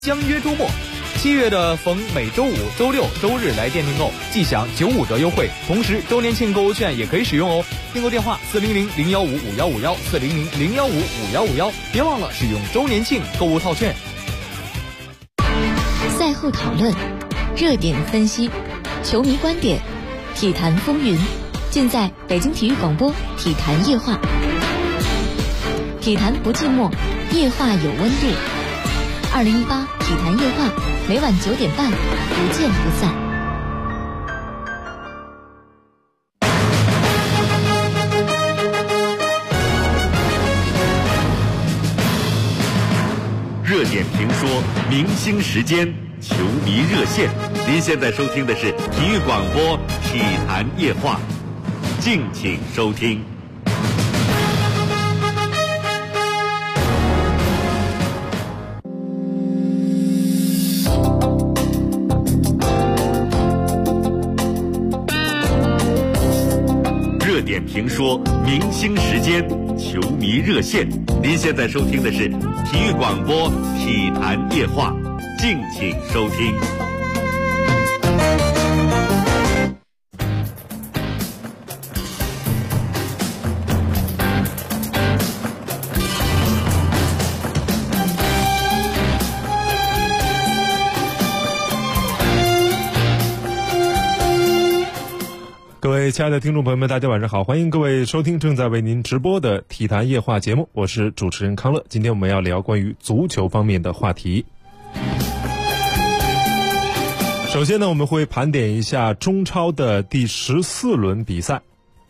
相约周末，7月的逢每周五、周六、周日来店订购，即享95折优惠，同时周年庆购物券也可以使用哦。订购电话400-015-5151 400-015-5151，别忘了使用周年庆购物套券。 赛后讨论，热点分析，球迷观点，体坛风云，尽在北京体育广播体坛夜话。体坛不寂寞，夜话有温度。2018体坛夜话，每晚9点半，不见不散。 热点评说，明星时间，球迷热线。您现在收听的是体育广播体坛夜话，敬请收听。热点评说，明星时间，球迷热线。您现在收听的是体育广播体坛夜话，敬请收听。 各位亲爱的听众朋友们，大家晚上好，欢迎各位收听正在为您直播的体坛夜话节目，我是主持人康乐。今天我们要聊关于足球方面的话题。首先呢，我们会盘点一下中超的第14轮比赛。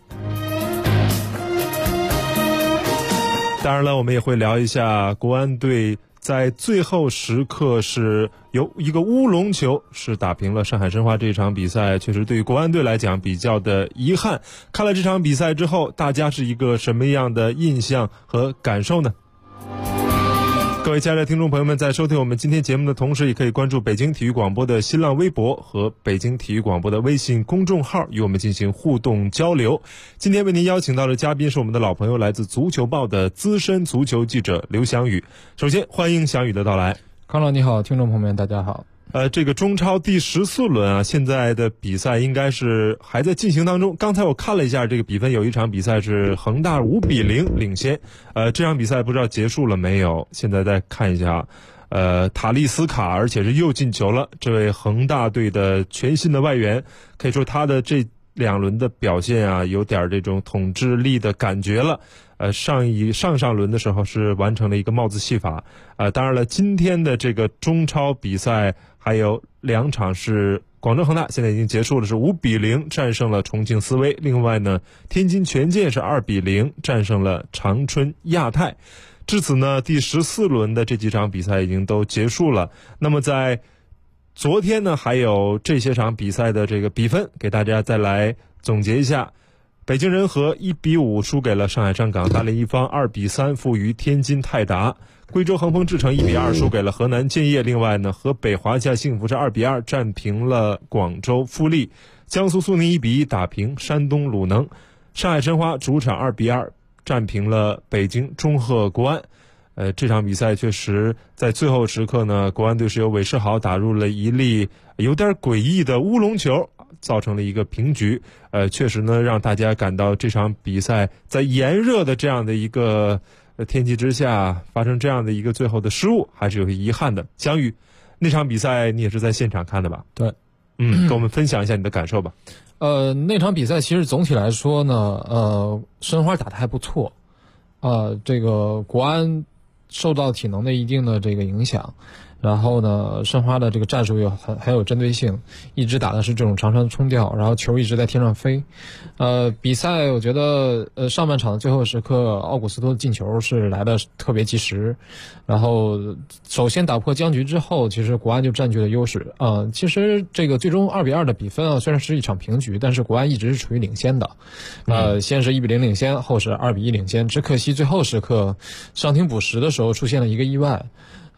当然了，我们也会聊一下国安队在最后时刻是由一个乌龙球是打平了上海申花。这场比赛确实对于国安队来讲比较的遗憾。看了这场比赛之后，大家是一个什么样的印象和感受呢？各位亲爱的听众朋友们，在收听我们今天节目的同时，也可以关注北京体育广播的新浪微博和北京体育广播的微信公众号，与我们进行互动交流。今天为您邀请到的嘉宾是我们的老朋友，来自足球报的资深足球记者刘翔宇。首先欢迎翔宇的到来。 康乐你好，听众朋友们大家好。 这个中超第14轮啊，现在的比赛应该是还在进行当中。刚才我看了一下这个比分，有一场比赛是恒大5-0领先。这场比赛不知道结束了没有？现在再看一下，塔利斯卡，而且是又进球了。这位恒大队的全新的外援，可以说他的这2轮的表现啊，有点这种统治力的感觉了。上轮的时候是完成了一个帽子戏法。当然了，今天的这个中超比赛还有2场是广州恒大现在已经结束了，是5-0战胜了重庆斯威。另外呢，天津权健是2-0战胜了长春亚泰。至此呢，第14轮的这几场比赛已经都结束了。那么在昨天呢，还有这些场比赛的这个比分，给大家再来总结一下。北京人和1-5输给了上海上港，大连一方2-3负于天津泰达，贵州恒丰智诚1-2输给了河南建业。另外呢，河北华夏幸福是2-2战平了广州富力，江苏苏宁1-1打平山东鲁能，上海申花主场2-2战平了北京中赫国安。这场比赛确实在最后时刻呢，国安队是由韦世豪打入了一粒有点诡异的乌龙球，造成了一个平局。确实呢，让大家感到这场比赛在炎热的这样的一个天气之下发生这样的一个最后的失误，还是有些遗憾的。翔宇，那场比赛你也是在现场看的吧？ 对。 跟我们分享一下你的感受吧。 那场比赛其实总体来说呢，申花打得还不错。这个国安受到体能的一定的这个影响，然后呢，申花的这个战术又很有针对性，一直打的是这种长传冲吊，然后球一直在天上飞。比赛我觉得上半场的最后时刻，奥古斯托的进球是来的特别及时，然后首先打破僵局之后，其实国安就占据了优势。其实这个最终2-2的比分啊，虽然是一场平局，但是国安一直是处于领先的。先是1-0领先，后是2-1领先，只可惜最后时刻上庭补时的时候出现了一个意外。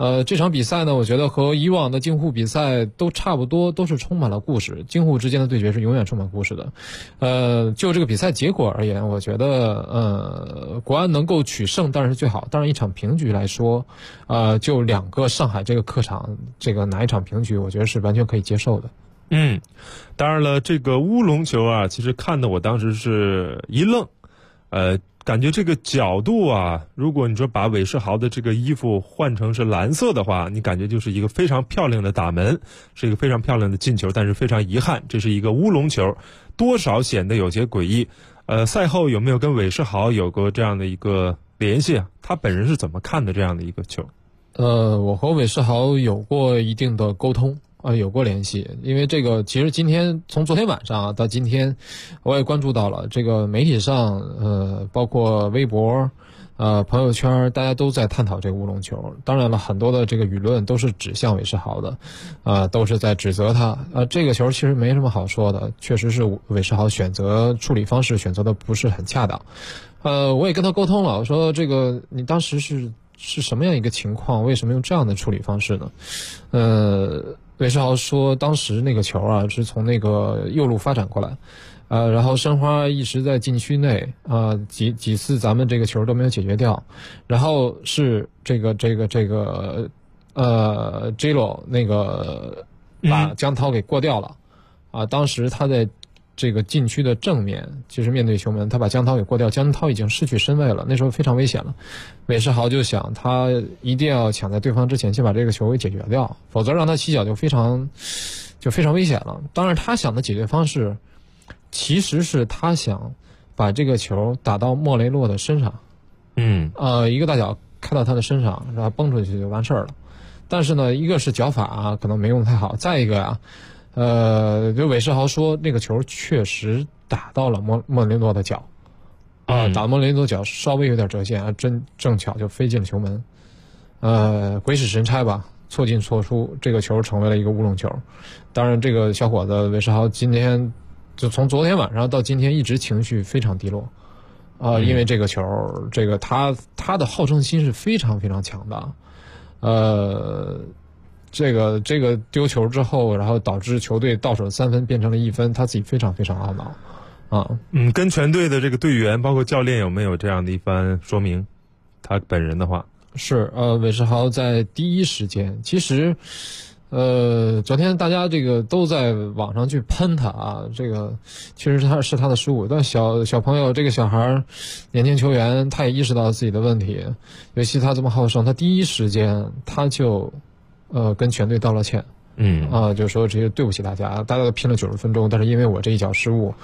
这场比赛呢，我觉得和以往的京沪比赛都差不多，都是充满了故事。京沪之间的对决是永远充满故事的。就这个比赛结果而言，我觉得国安能够取胜当然是最好。当然一场平局来说，就2个上海这个客场，这个拿一场平局，我觉得是完全可以接受的。 当然了，这个乌龙球啊，其实看的我当时是一愣，感觉这个角度啊，如果你说把韦世豪的这个衣服换成是蓝色的话，你感觉就是一个非常漂亮的打门，是一个非常漂亮的进球，但是非常遗憾，这是一个乌龙球，多少显得有些诡异。赛后有没有跟韦世豪有过这样的一个联系啊？他本人是怎么看的这样的一个球？ 我和韦世豪有过一定的沟通。有过联系，因为这个其实今天从昨天晚上到今天，我也关注到了这个媒体上，包括微博，朋友圈，大家都在探讨这个乌龙球。当然了，很多的这个舆论都是指向韦世豪的，都是在指责他。这个球其实没什么好说的，确实是韦世豪选择处理方式选择的不是很恰当。我也跟他沟通了，我说这个你当时是什么样一个情况？为什么用这样的处理方式呢？韦世豪说，当时那个球啊是从那个右路发展过来，然后申花一直在禁区内，几次咱们这个球都没有解决掉，然后是这个Gilo 那个把江涛给过掉了，当时他在这个禁区的正面，其实面对球门，他把江涛给过掉，江涛已经失去身位了，那时候非常危险了。韦世豪就想，他一定要抢在对方之前先把这个球给解决掉，否则让他起脚就非常危险了。当然，他想的解决方式，其实是他想把这个球打到莫雷诺的身上，一个大脚开到他的身上，然后蹦出去就完事儿了。但是呢，一个是脚法可能没用太好，再一个就韦世豪说那个球确实打到了莫雷诺的脚，打到莫雷诺脚稍微有点折线，正巧就飞进了球门，鬼使神差吧，错进错出，这个球成为了一个乌龙球。当然，这个小伙子韦世豪今天就从昨天晚上到今天一直情绪非常低落，因为这个球，这个他的好胜心是非常非常强的，这个丢球之后，然后导致球队到手3分变成了1分，他自己非常非常懊恼跟全队的这个队员包括教练有没有这样的一番说明？他本人的话是韦世豪在第一时间，其实昨天大家这个都在网上去喷他这个确实是他的失误，但小朋友这个小孩年轻球员他也意识到自己的问题，尤其他这么好胜，他第一时间他就跟全队道了歉，就说这些对不起大家都拼了90分钟，但是因为我这一脚失误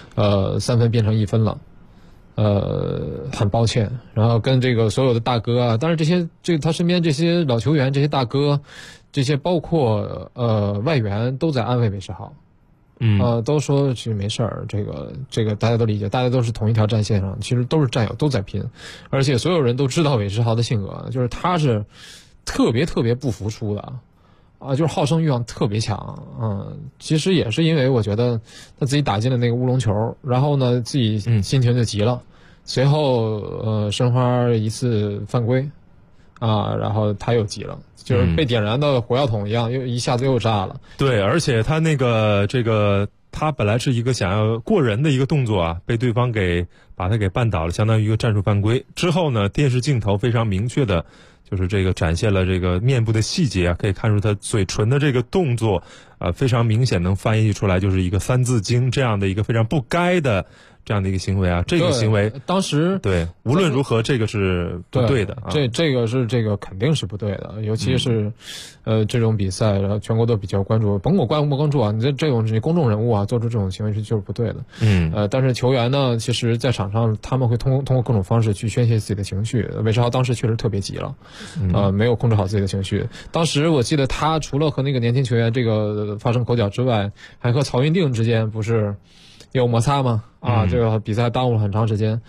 ，3分变成1分了，很抱歉。然后跟这个所有的大哥当然他身边这些老球员这些大哥，这些包括外援都在安慰韦世豪，都说其实没事儿，这个大家都理解，大家都是同一条战线上，其实都是战友，都在拼，而且所有人都知道韦世豪的性格，就是他是特别不服输的就是好胜欲望特别强，其实也是因为我觉得他自己打进了那个乌龙球，然后呢自己心情就急了，随后申花一次犯规然后他又急了，就是被点燃的火药桶一样，又一下子又炸了。 对，而且他他本来是一个想要过人的一个动作被对方把他给绊倒了，相当于一个战术犯规。之后呢，电视镜头非常明确的就是这个展现了这个面部的细节可以看出他嘴唇的这个动作非常明显能翻译出来，就是一个3字经这样的一个非常不该的这样的一个行为这个行为当时对无论如何这个是不对的这个肯定是不对的，尤其是这种比赛，然后全国都比较关注，甭管关不关注你这种公众人物做出这种行为就是不对的。但是球员呢，其实在场上他们会通过各种方式去宣泄自己的情绪。韦世豪当时确实特别急了，没有控制好自己的情绪。当时我记得他除了和那个年轻球员这个发生口角之外，还和曹云定之间不是有摩擦吗？这个比赛耽误了很长时间。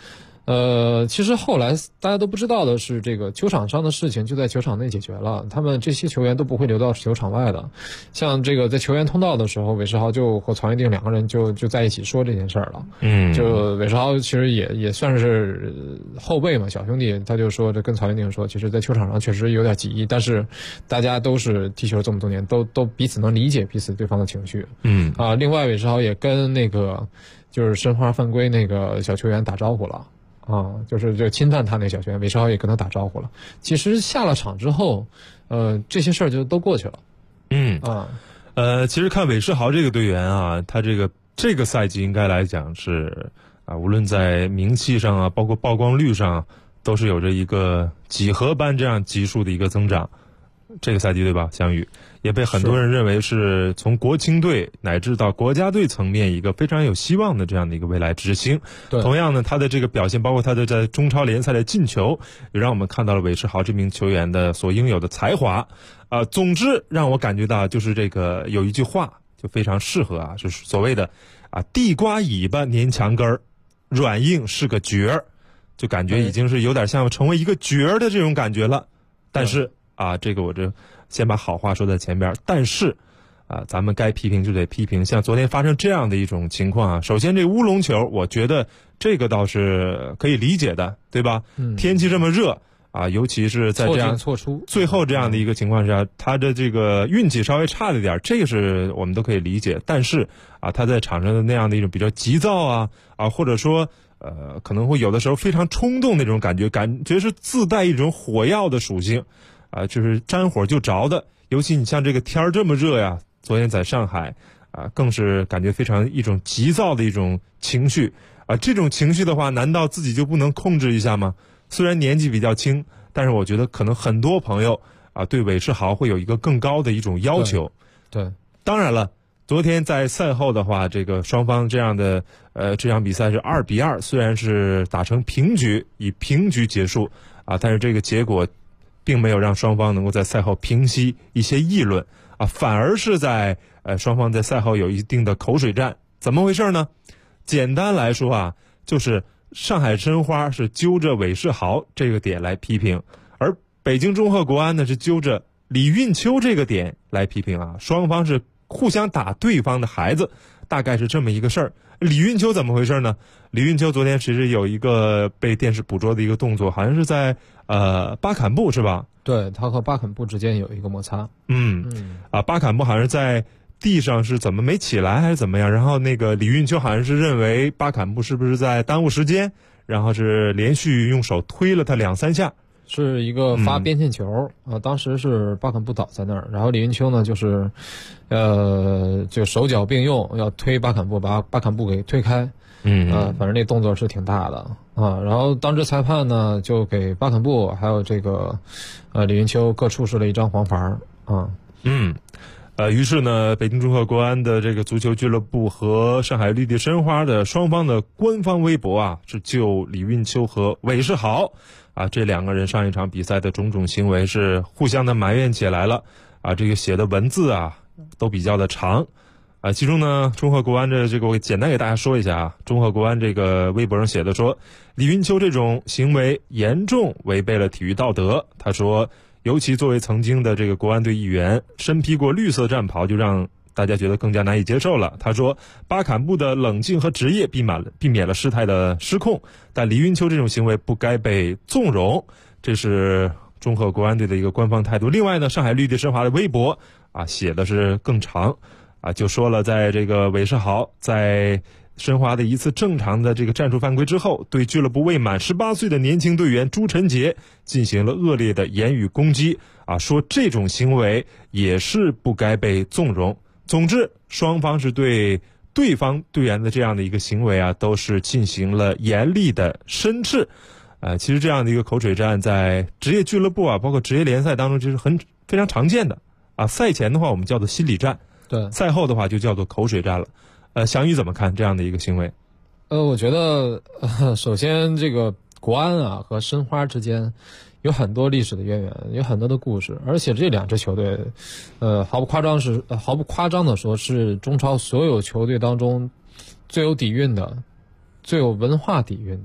其实后来大家都不知道的是，这个球场上的事情就在球场内解决了，他们这些球员都不会流到球场外的。像这个在球员通道的时候，韦世豪就和曹云定两个人就在一起说这件事儿了。就韦世豪其实也算是后辈嘛，小兄弟，他就说这跟曹云定说，其实在球场上确实有点歧义，但是大家都是踢球这么多年，都彼此能理解彼此对方的情绪。另外韦世豪也跟那个就是申花犯规那个小球员打招呼了。就侵犯他那小球员，韦世豪也跟他打招呼了。其实下了场之后，这些事儿就都过去了。 其实看韦世豪这个队员啊，他这个赛季应该来讲是无论在名气上啊，包括曝光率上，都是有着一个几何般这样急速的一个增长。这个赛季对吧，翔宇也被很多人认为是从国青队乃至到国家队层面一个非常有希望的这样的一个未来之星。同样呢，他的这个表现，包括他的在中超联赛的进球，也让我们看到了韦世豪这名球员的所应有的才华。总之让我感觉到就是这个有一句话就非常适合就是所谓的地瓜尾巴粘墙根儿，软硬是个角儿，就感觉已经是有点像成为一个角儿的这种感觉了。但是这个我这先把好话说在前边，但是咱们该批评就得批评。像昨天发生这样的一种情况首先这乌龙球，我觉得这个倒是可以理解的，对吧？天气这么热尤其是在这样错出最后这样的一个情况下，他的这个运气稍微差了一点，这个是我们都可以理解。但是他在场上的那样的一种比较急躁或者说可能会有的时候非常冲动那种感觉是自带一种火药的属性。就是沾火就着的，尤其你像这个天儿这么热呀，昨天在上海更是感觉非常一种急躁的一种情绪这种情绪的话，难道自己就不能控制一下吗？虽然年纪比较轻，但是我觉得可能很多朋友对韦世豪会有一个更高的一种要求。 对， 当然了，昨天在赛后的话，这个双方这样的这场比赛是2-2，虽然是打成平局，以平局结束但是这个结果并没有让双方能够在赛后平息一些议论反而是在双方在赛后有一定的口水战。怎么回事呢？简单来说就是上海申花是揪着韦世豪这个点来批评，而北京中赫国安呢是揪着李运秋这个点来批评双方是互相打对方的孩子，大概是这么一个事儿。李运秋怎么回事呢？李运秋昨天其实有一个被电视捕捉的一个动作，好像是在巴坎布是吧？ 对，他和巴坎布之间有一个摩擦。 巴坎布好像在地上是怎么没起来还是怎么样，然后那个李运秋好像是认为巴坎布是不是在耽误时间，然后是连续用手推了他2-3下。 是一个发边线球当时是巴坎布倒在那儿，然后李云秋呢就是就手脚并用要推巴坎布，把巴坎布给推开。反正那动作是挺大的然后当值裁判呢就给巴坎布还有这个李云秋各出示了一张黄牌于是呢，北京中赫国安的这个足球俱乐部和上海绿地申花的双方的官方微博是就李运秋和韦世豪这两个人上一场比赛的种种行为是互相的埋怨起来了这个写的文字都比较的长其中呢，中赫国安的这个我简单给大家说一下中赫国安这个微博上写的说，李运秋这种行为严重违背了体育道德。他说，尤其作为曾经的这个国安队一员，身披过绿色战袍，就让大家觉得更加难以接受了。他说，巴坎布的冷静和职业避免了事态的失控，但李运秋这种行为不该被纵容。这是中赫国安队的一个官方态度。另外呢，上海绿地申花的微博写的是更长就说了，在这个韦世豪在申花的一次正常的这个战术犯规之后，对俱乐部未满18岁的年轻队员朱晨杰进行了恶劣的言语攻击说这种行为也是不该被纵容。总之，双方是对对方队员的这样的一个行为都是进行了严厉的申斥。其实这样的一个口水战在职业俱乐部包括职业联赛当中就是非常常见的赛前的话我们叫做心理战， 对， 赛后的话就叫做口水战了。翔宇怎么看这样的一个行为？ 我觉得首先这个国安和申花之间有很多历史的渊源，有很多的故事，而且这两支球队毫不夸张的说是中超所有球队当中最有底蕴的、最有文化底蕴的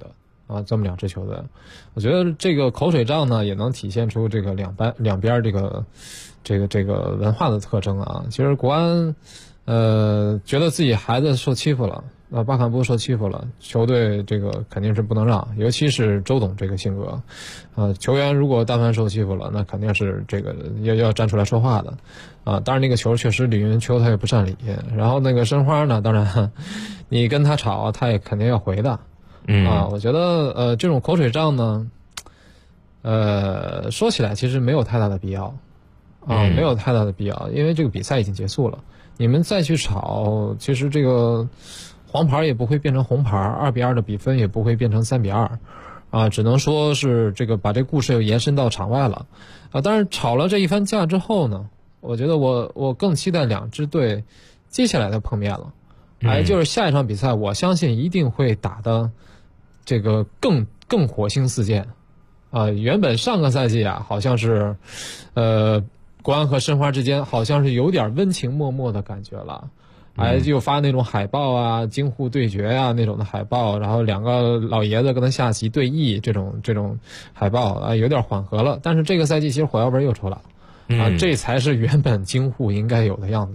啊，这么2支球队，我觉得这个口水仗呢，也能体现出这个两边这个文化的特征啊。其实国安，觉得自己孩子受欺负了，巴坎布受欺负了，球队这个肯定是不能让，尤其是周董这个性格，球员如果但凡受欺负了，那肯定是这个要站出来说话的，当然那个球确实李云秋他也不占理，然后那个申花呢，当然你跟他吵，他也肯定要回的。我觉得这种口水仗呢，说起来其实没有太大的必要，没有太大的必要，因为这个比赛已经结束了，你们再去吵，其实这个黄牌也不会变成红牌，2-2的比分也不会变成3-2，只能说是这个把这故事又延伸到场外了，但是吵了这一番架之后呢，我觉得我更期待2支队接下来的碰面了，就是下一场比赛，我相信一定会打的这个更火星四溅，原本上个赛季好像是，国安和申花之间好像是有点温情脉脉的感觉了，就发那种海报京沪对决那种的海报，然后2个老爷子跟他下棋对弈这种海报有点缓和了，但是这个赛季其实火药味又出来了，这才是原本京沪应该有的样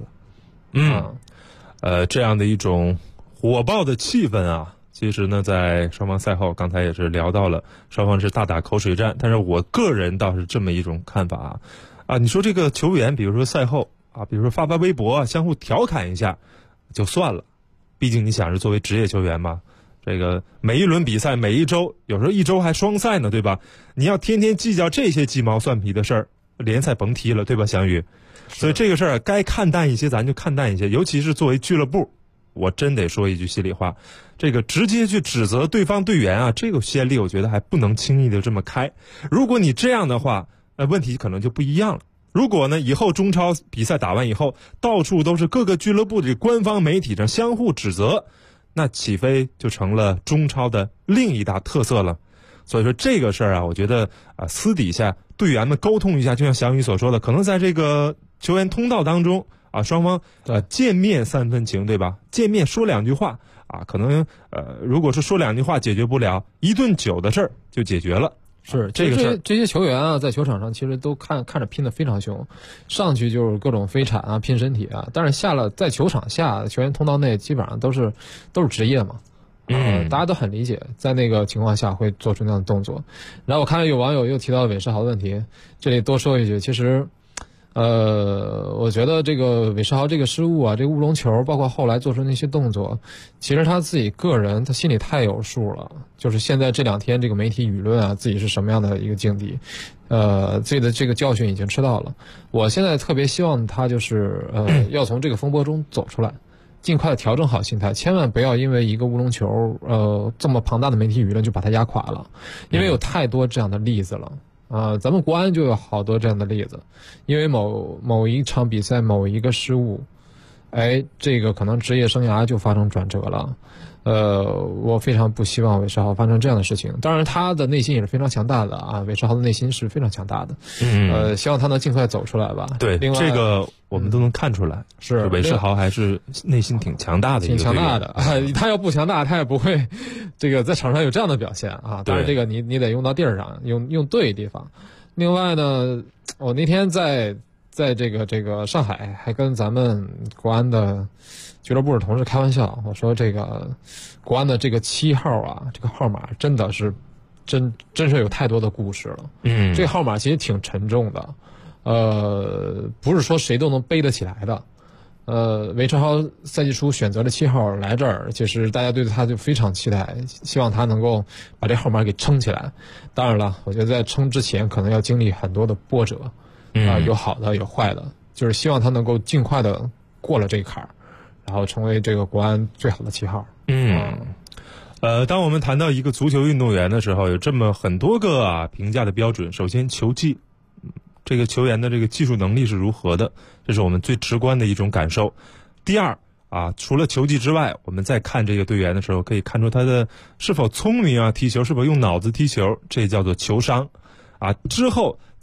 子。 这样的一种火爆的气氛其实呢，在双方赛后，刚才也是聊到了，双方是大打口水战。但是我个人倒是这么一种看法你说这个球员，比如说赛后比如说发微博相互调侃一下，就算了。毕竟你想是作为职业球员嘛，这个每一轮比赛，每一周，有时候一周还双赛呢，对吧？你要天天计较这些鸡毛蒜皮的事儿，联赛甭踢了，对吧，翔宇？所以这个事儿该看淡一些，咱就看淡一些。尤其是作为俱乐部，我真得说一句心里话，这个直接去指责对方队员这个先例我觉得还不能轻易的这么开。如果你这样的话，问题可能就不一样了。如果呢，以后中超比赛打完以后，到处都是各个俱乐部的官方媒体上相互指责，那起飞就成了中超的另一大特色了。所以说这个事儿我觉得私底下队员们沟通一下，就像翔宇所说的，可能在这个球员通道当中双方见面3分情，对吧？见面说2句话可能如果是说2句话解决不了，一顿酒的事儿就解决了。 是这个事儿， 这些球员在球场上其实都看着拼得非常凶，上去就是各种飞铲拼身体但是下了在球场下，球员通道内基本上都是职业嘛。大家都很理解，在那个情况下会做出那样的动作。然后我看到有网友又提到韦世豪的问题，这里多说一句，其实我觉得这个韦世豪这个失误这个乌龙球，包括后来做出那些动作，其实他自己个人他心里太有数了。就是现在这2天这个媒体舆论自己是什么样的一个境地，自己的这个教训已经吃到了。我现在特别希望他就是要从这个风波中走出来，尽快的调整好心态，千万不要因为一个乌龙球这么庞大的媒体舆论就把它压垮了，因为有太多这样的例子了。咱们国安就有好多这样的例子，因为某一场比赛某一个失误，这个可能职业生涯就发生转折了。我非常不希望韦世豪发生这样的事情。当然他的内心也是非常强大的韦世豪的内心是非常强大的。希望他能尽快走出来吧。 对，另外这个我们都能看出来，是韦世豪还是内心挺强大的一个队员， 挺强大的他要不强大，他也不会这个在场上有这样的表现当然这个你得用到地儿上，用对地方。另外呢，我那天在这个上海还跟咱们国安的俱乐部的同事开玩笑，我说这个国安的这个7号这个号码真的是真是有太多的故事了。这个号码其实挺沉重的，不是说谁都能背得起来的。韦世豪赛季初选择了7号来这儿，其实大家对他就非常期待，希望他能够把这号码给撑起来。当然了，我觉得在撑之前可能要经历很多的波折，有好的有坏的，就是希望他能够尽快的过了这一坎儿，然后成为这个国安最好的7号。 当我们谈到一个足球运动员的时候，有这么很多个评价的标准。首先球技，这个球员的这个技术能力是如何的，这是我们最直观的一种感受。第二除了球技之外，我们再看这个队员的时候，可以看出他的是否聪明踢球，是否用脑子踢球，这叫做球商之后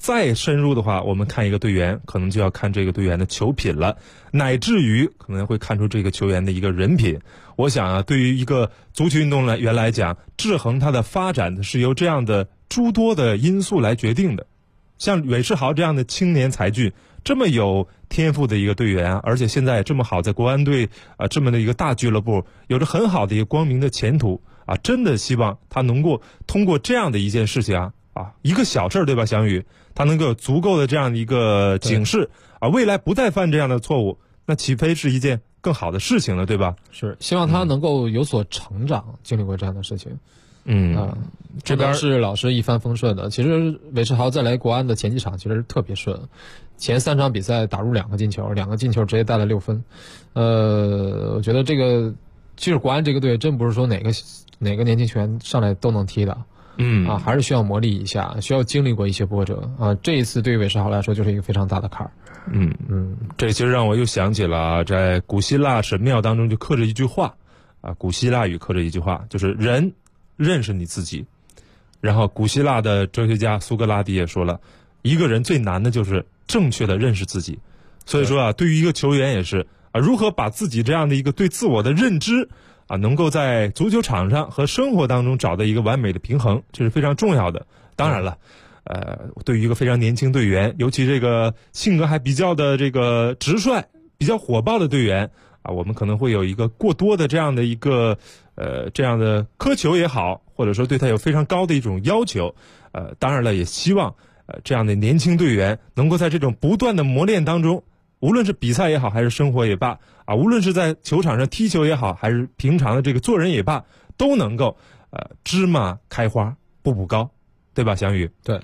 再深入的话，我们看一个队员，可能就要看这个队员的球品了，乃至于可能会看出这个球员的一个人品。我想啊，对于一个足球运动员来讲，制衡它的发展是由这样的诸多的因素来决定的。像韦世豪这样的青年才俊，这么有天赋的一个队员，而且现在也这么好，在国安队这么的一个大俱乐部，有着很好的一个光明的前途啊！真的希望他能够通过这样的一件事情一个小事对吧，翔宇？他能够有足够的这样的一个警示未来不再犯这样的错误，那岂非是一件更好的事情了，对吧？ 是，希望他能够有所成长，经历过这样的事情。这边是老师一帆风顺的。其实韦世豪再来国安的前几场其实特别顺，前3场比赛打入2个进球，2个进球直接带了6分。我觉得这个其实国安这个队真不是说哪个年轻球员上来都能踢的。还是需要磨砺一下，需要经历过一些波折啊。这一次对于韦世豪来说就是一个非常大的坎儿。 这其实让我又想起了在古希腊神庙当中就刻着一句话古希腊语刻着一句话，就是人认识你自己。然后古希腊的哲学家苏格拉底也说了，一个人最难的就是正确的认识自己。所以说对于一个球员也是如何把自己这样的一个对自我的认知能够在足球场上和生活当中找到一个完美的平衡，这是非常重要的。当然了，对于一个非常年轻队员，尤其这个性格还比较的这个直率、比较火爆的队员我们可能会有一个过多的这样的一个这样的苛求也好，或者说对他有非常高的一种要求。当然了，也希望这样的年轻队员能够在这种不断的磨练当中，无论是比赛也好，还是生活也罢无论是在球场上踢球也好，还是平常的这个做人也罢，都能够芝麻开花步步高，对吧，翔宇？ 对。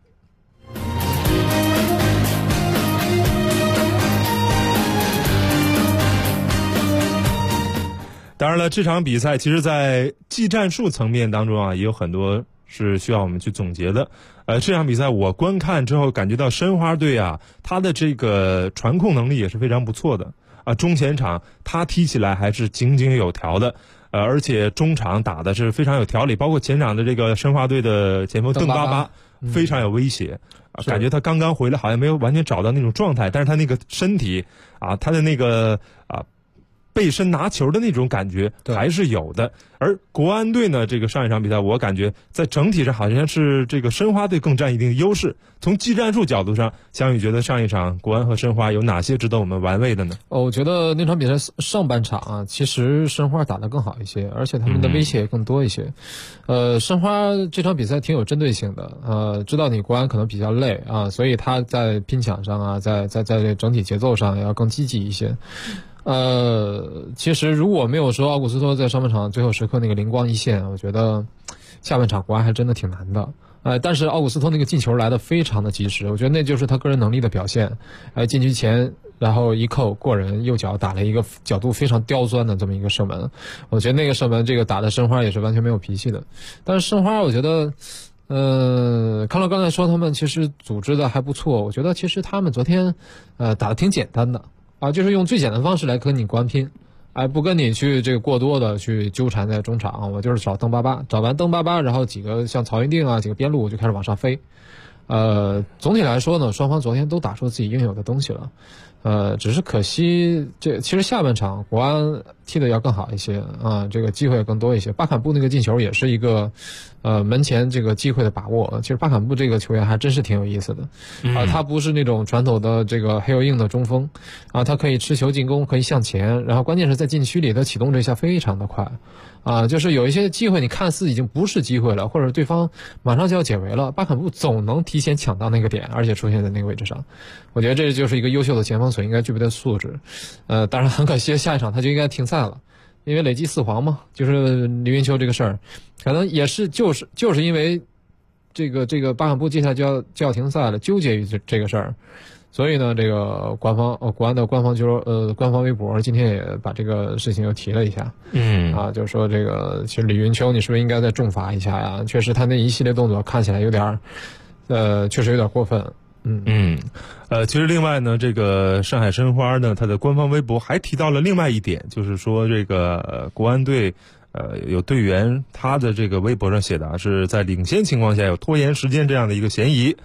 当然了，这场比赛其实在技战术层面当中也有很多是需要我们去总结的。这场比赛我观看之后感觉到申花队他的这个传控能力也是非常不错的中前场他踢起来还是井井有条的，而且中场打的是非常有条理，包括前场的这个申花队的前锋邓巴巴非常有威胁感觉他刚刚回来好像没有完全找到那种状态，但是他那个身体他的那个背身拿球的那种感觉还是有的。而国安队呢，这个上一场比赛我感觉在整体上好像是这个申花队更占一定优势。从技战术角度上，翔宇觉得上一场国安和申花有哪些值得我们玩味的呢？ 我觉得那场比赛上半场其实申花打得更好一些，而且他们的威胁也更多一些。申花这场比赛挺有针对性的，知道你国安可能比较累所以他在拼抢上在整体节奏上也要更积极一些。其实如果没有说奥古斯托在上半场最后时刻那个灵光一现，我觉得下半场国安还真的挺难的。但是奥古斯托那个进球来得非常的及时，我觉得那就是他个人能力的表现。禁区前然后一扣过人，右脚打了一个角度非常刁钻的这么一个射门，我觉得那个射门这个打的申花也是完全没有脾气的。但是申花我觉得康乐刚才说他们其实组织的还不错，我觉得其实他们昨天打得挺简单的就是用最简单的方式来跟你国安拼，不跟你去这个过多的去纠缠在中场，我就是找邓巴巴，找完邓巴巴，然后几个像曹云定几个边路就开始往上飞。总体来说呢，双方昨天都打出自己应有的东西了。只是可惜，其实下半场国安踢得要更好一些这个机会更多一些。巴坎布那个进球也是一个门前这个机会的把握。其实巴坎布这个球员还真是挺有意思的他不是那种传统的这个黑又硬的中锋他可以持球进攻，可以向前，然后关键是在禁区里他启动这一下非常的快就是有一些机会你看似已经不是机会了，或者对方马上就要解围了，巴坎布总能提前抢到那个点，而且出现在那个位置上。我觉得这就是一个优秀的前锋所应该具备的素质。当然很可惜下一场他就应该停赛了，因为累计4黄嘛，就是李云秋这个事儿，可能也是就是因为这个巴坎布接下来就要停赛了，纠结于这个事儿。所以呢，这个国安的官方微博今天也把这个事情又提了一下，就是说这个其实李云秋你是不是应该再重罚一下呀？确实他那一系列动作看起来有点确实有点过分。 其实另外呢，这个上海申花呢，它的官方微博还提到了另外一点，就是说这个国安队有队员他的这个微博上写的是在领先情况下有拖延时间这样的一个嫌疑。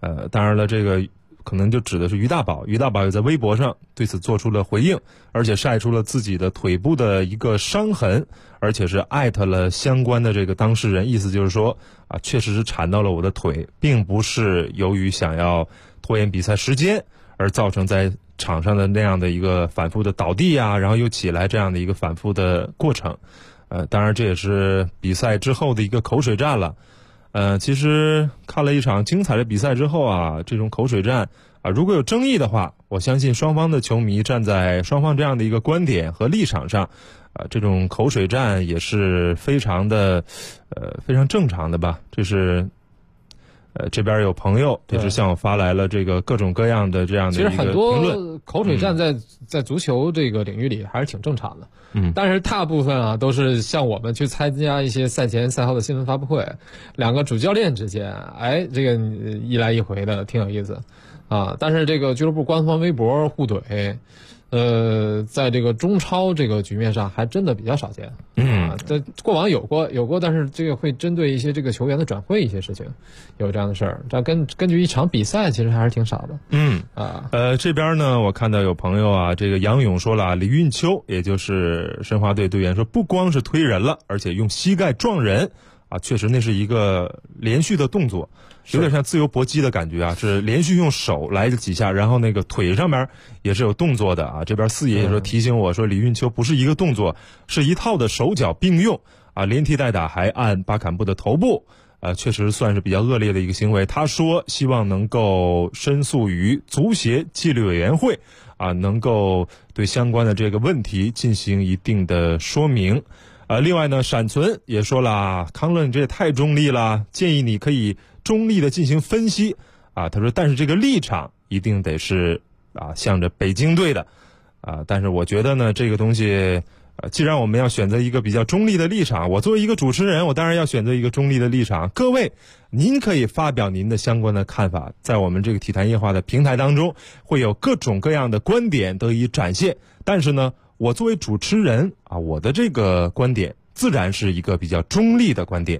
当然了，这个可能就指的是于大宝。于大宝也在微博上对此做出了回应，而且晒出了自己的腿部的一个伤痕，而且是艾特了相关的这个当事人，意思就是说确实是缠到了我的腿，并不是由于想要拖延比赛时间而造成在场上的那样的一个反复的倒地然后又起来这样的一个反复的过程。当然这也是比赛之后的一个口水战了。其实看了一场精彩的比赛之后这种口水战如果有争议的话，我相信双方的球迷站在双方这样的一个观点和立场上这种口水战也是非常正常的吧。这是这边有朋友也是向我发来了这个各种各样的这样的一个评论。 其实很多口水战在足球这个领域里还是挺正常的。但是大部分都是像我们去参加一些赛前赛后的新闻发布会，两个主教练之间这个一来一回的挺有意思但是这个俱乐部官方微博互怼在这个中超这个局面上还真的比较少见在过往有过，但是这个会针对一些这个球员的转会一些事情有这样的事儿，但根据一场比赛其实还是挺少的。 这边呢我看到有朋友这个杨勇说了，李运秋也就是申花队队员说，不光是推人了，而且用膝盖撞人确实那是一个连续的动作，有点像自由搏击的感觉是连续用手来几下，然后那个腿上面也是有动作的这边四爷也说提醒我说，李运秋不是一个动作，是一套的手脚并用连踢带打，还按巴坎布的头部确实算是比较恶劣的一个行为。他说希望能够申诉于足协纪律委员会能够对相关的这个问题进行一定的说明。另外呢，闪存也说了，康乐你这也太中立了，建议你可以中立的进行分析他说但是这个立场一定得是向着北京队的但是我觉得呢，这个东西既然我们要选择一个比较中立的立场，我作为一个主持人，我当然要选择一个中立的立场。各位您可以发表您的相关的看法，在我们这个体坛夜话的平台当中会有各种各样的观点得以展现，但是呢我作为主持人我的这个观点自然是一个比较中立的观点。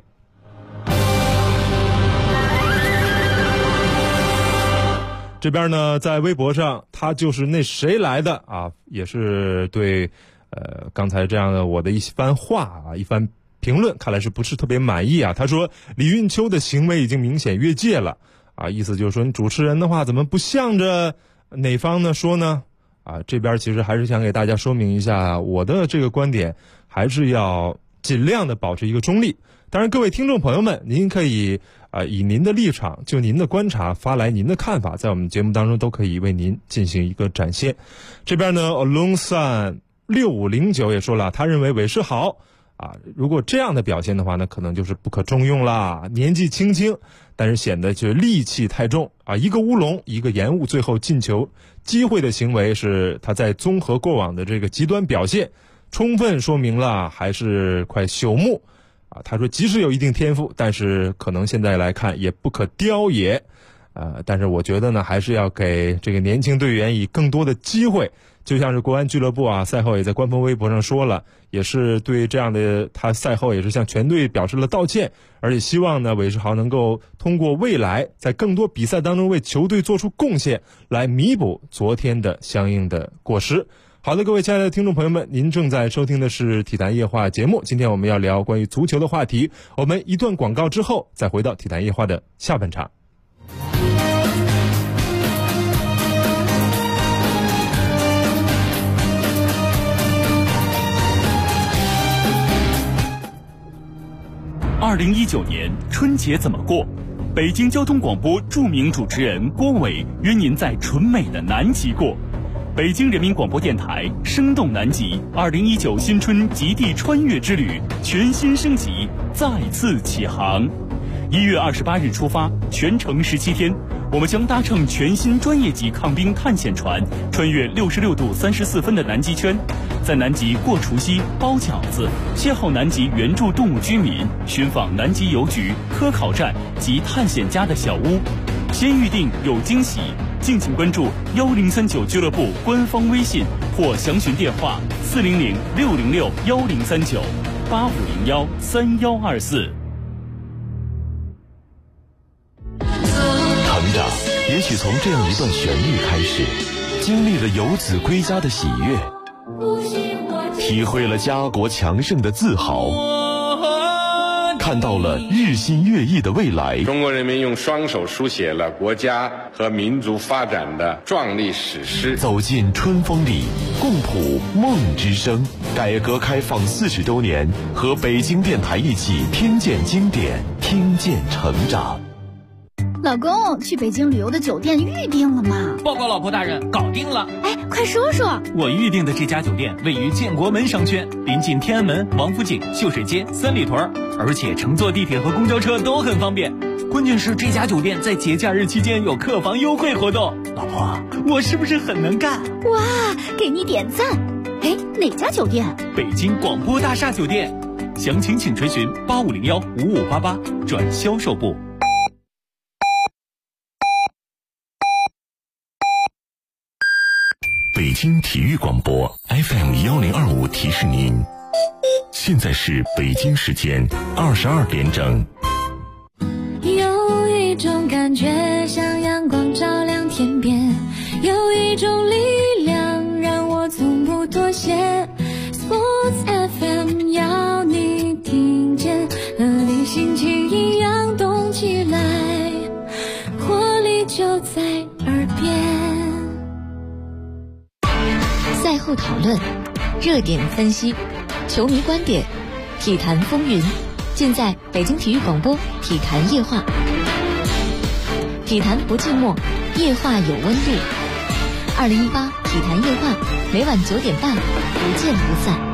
这边呢在微博上他就是那谁来的也是对刚才这样的我的一番话一番评论看来是不是特别满意他说李运秋的行为已经明显越界了意思就是说你主持人的话怎么不向着哪方呢说呢这边其实还是想给大家说明一下我的这个观点还是要尽量的保持一个中立。当然各位听众朋友们，您可以以您的立场就您的观察发来您的看法，在我们节目当中都可以为您进行一个展现。这边呢 Alonsan 6509也说了，他认为韦世豪如果这样的表现的话呢，可能就是不可重用啦，年纪轻轻但是显得就戾气太重一个乌龙一个延误，最后进球机会的行为是他在综合过往的这个极端表现充分说明了还是快朽木他说即使有一定天赋，但是可能现在来看也不可雕也但是我觉得呢还是要给这个年轻队员以更多的机会，就像是国安俱乐部赛后也在官方微博上说了，也是对这样的他赛后也是向全队表示了道歉，而且希望呢韦世豪能够通过未来在更多比赛当中为球队做出贡献，来弥补昨天的相应的过失。好的，各位亲爱的听众朋友们，您正在收听的是体坛夜话节目，今天我们要聊关于足球的话题，我们一段广告之后再回到体坛夜话的下半场。 2019年春节怎么过？北京交通广播著名主持人郭伟约您在纯美的南极过。北京人民广播电台生动南极2019新春极地穿越之旅全新升级，再次启航。1月28日出发，全程17天，我们将搭乘全新专业级抗冰探险船，穿越66度34分的南极圈，在南极过除夕、包饺子，邂逅南极原住动物居民，寻访南极邮局、科考站及探险家的小屋。先预定有惊喜，敬请关注1039俱乐部官方微信或详询电话400-606-1039-8501-3124。 成长许从这样一段旋律开始，经历了游子归家的喜悦，体会了家国强盛的自豪，看到了日新月异的未来。 中国人民用双手书写了国家和民族发展的壮丽史诗。 走进春风里，共谱梦之声。改革开放40周年，和北京电台一起听见经典，听见成长。 老公，去北京旅游的酒店预定了吗？ 报告老婆大人，搞定了。 哎，快说说。 我预定的这家酒店位于建国门商圈，临近天安门、王府井、秀水街、三里屯，而且乘坐地铁和公交车都很方便。关键是这家酒店在节假日期间有客房优惠活动。老婆，我是不是很能干？ 哇，给你点赞。哎，哪家酒店？ 北京广播大厦酒店。详情请垂询8501-5588转销售部。 北京体育广播 FM1025提示您，现在是北京时间22点整。 有一种感觉像阳光照亮天边，有一种力量让我从不妥协。Sports FM 要你听见，和你心情一样动起来，活力就在耳边。 赛后讨论，热点分析，球迷观点，体坛风云，尽在北京体育广播体坛夜话。体坛不寂寞，夜话有温度。2018体坛夜话，每晚9点半，不见不散。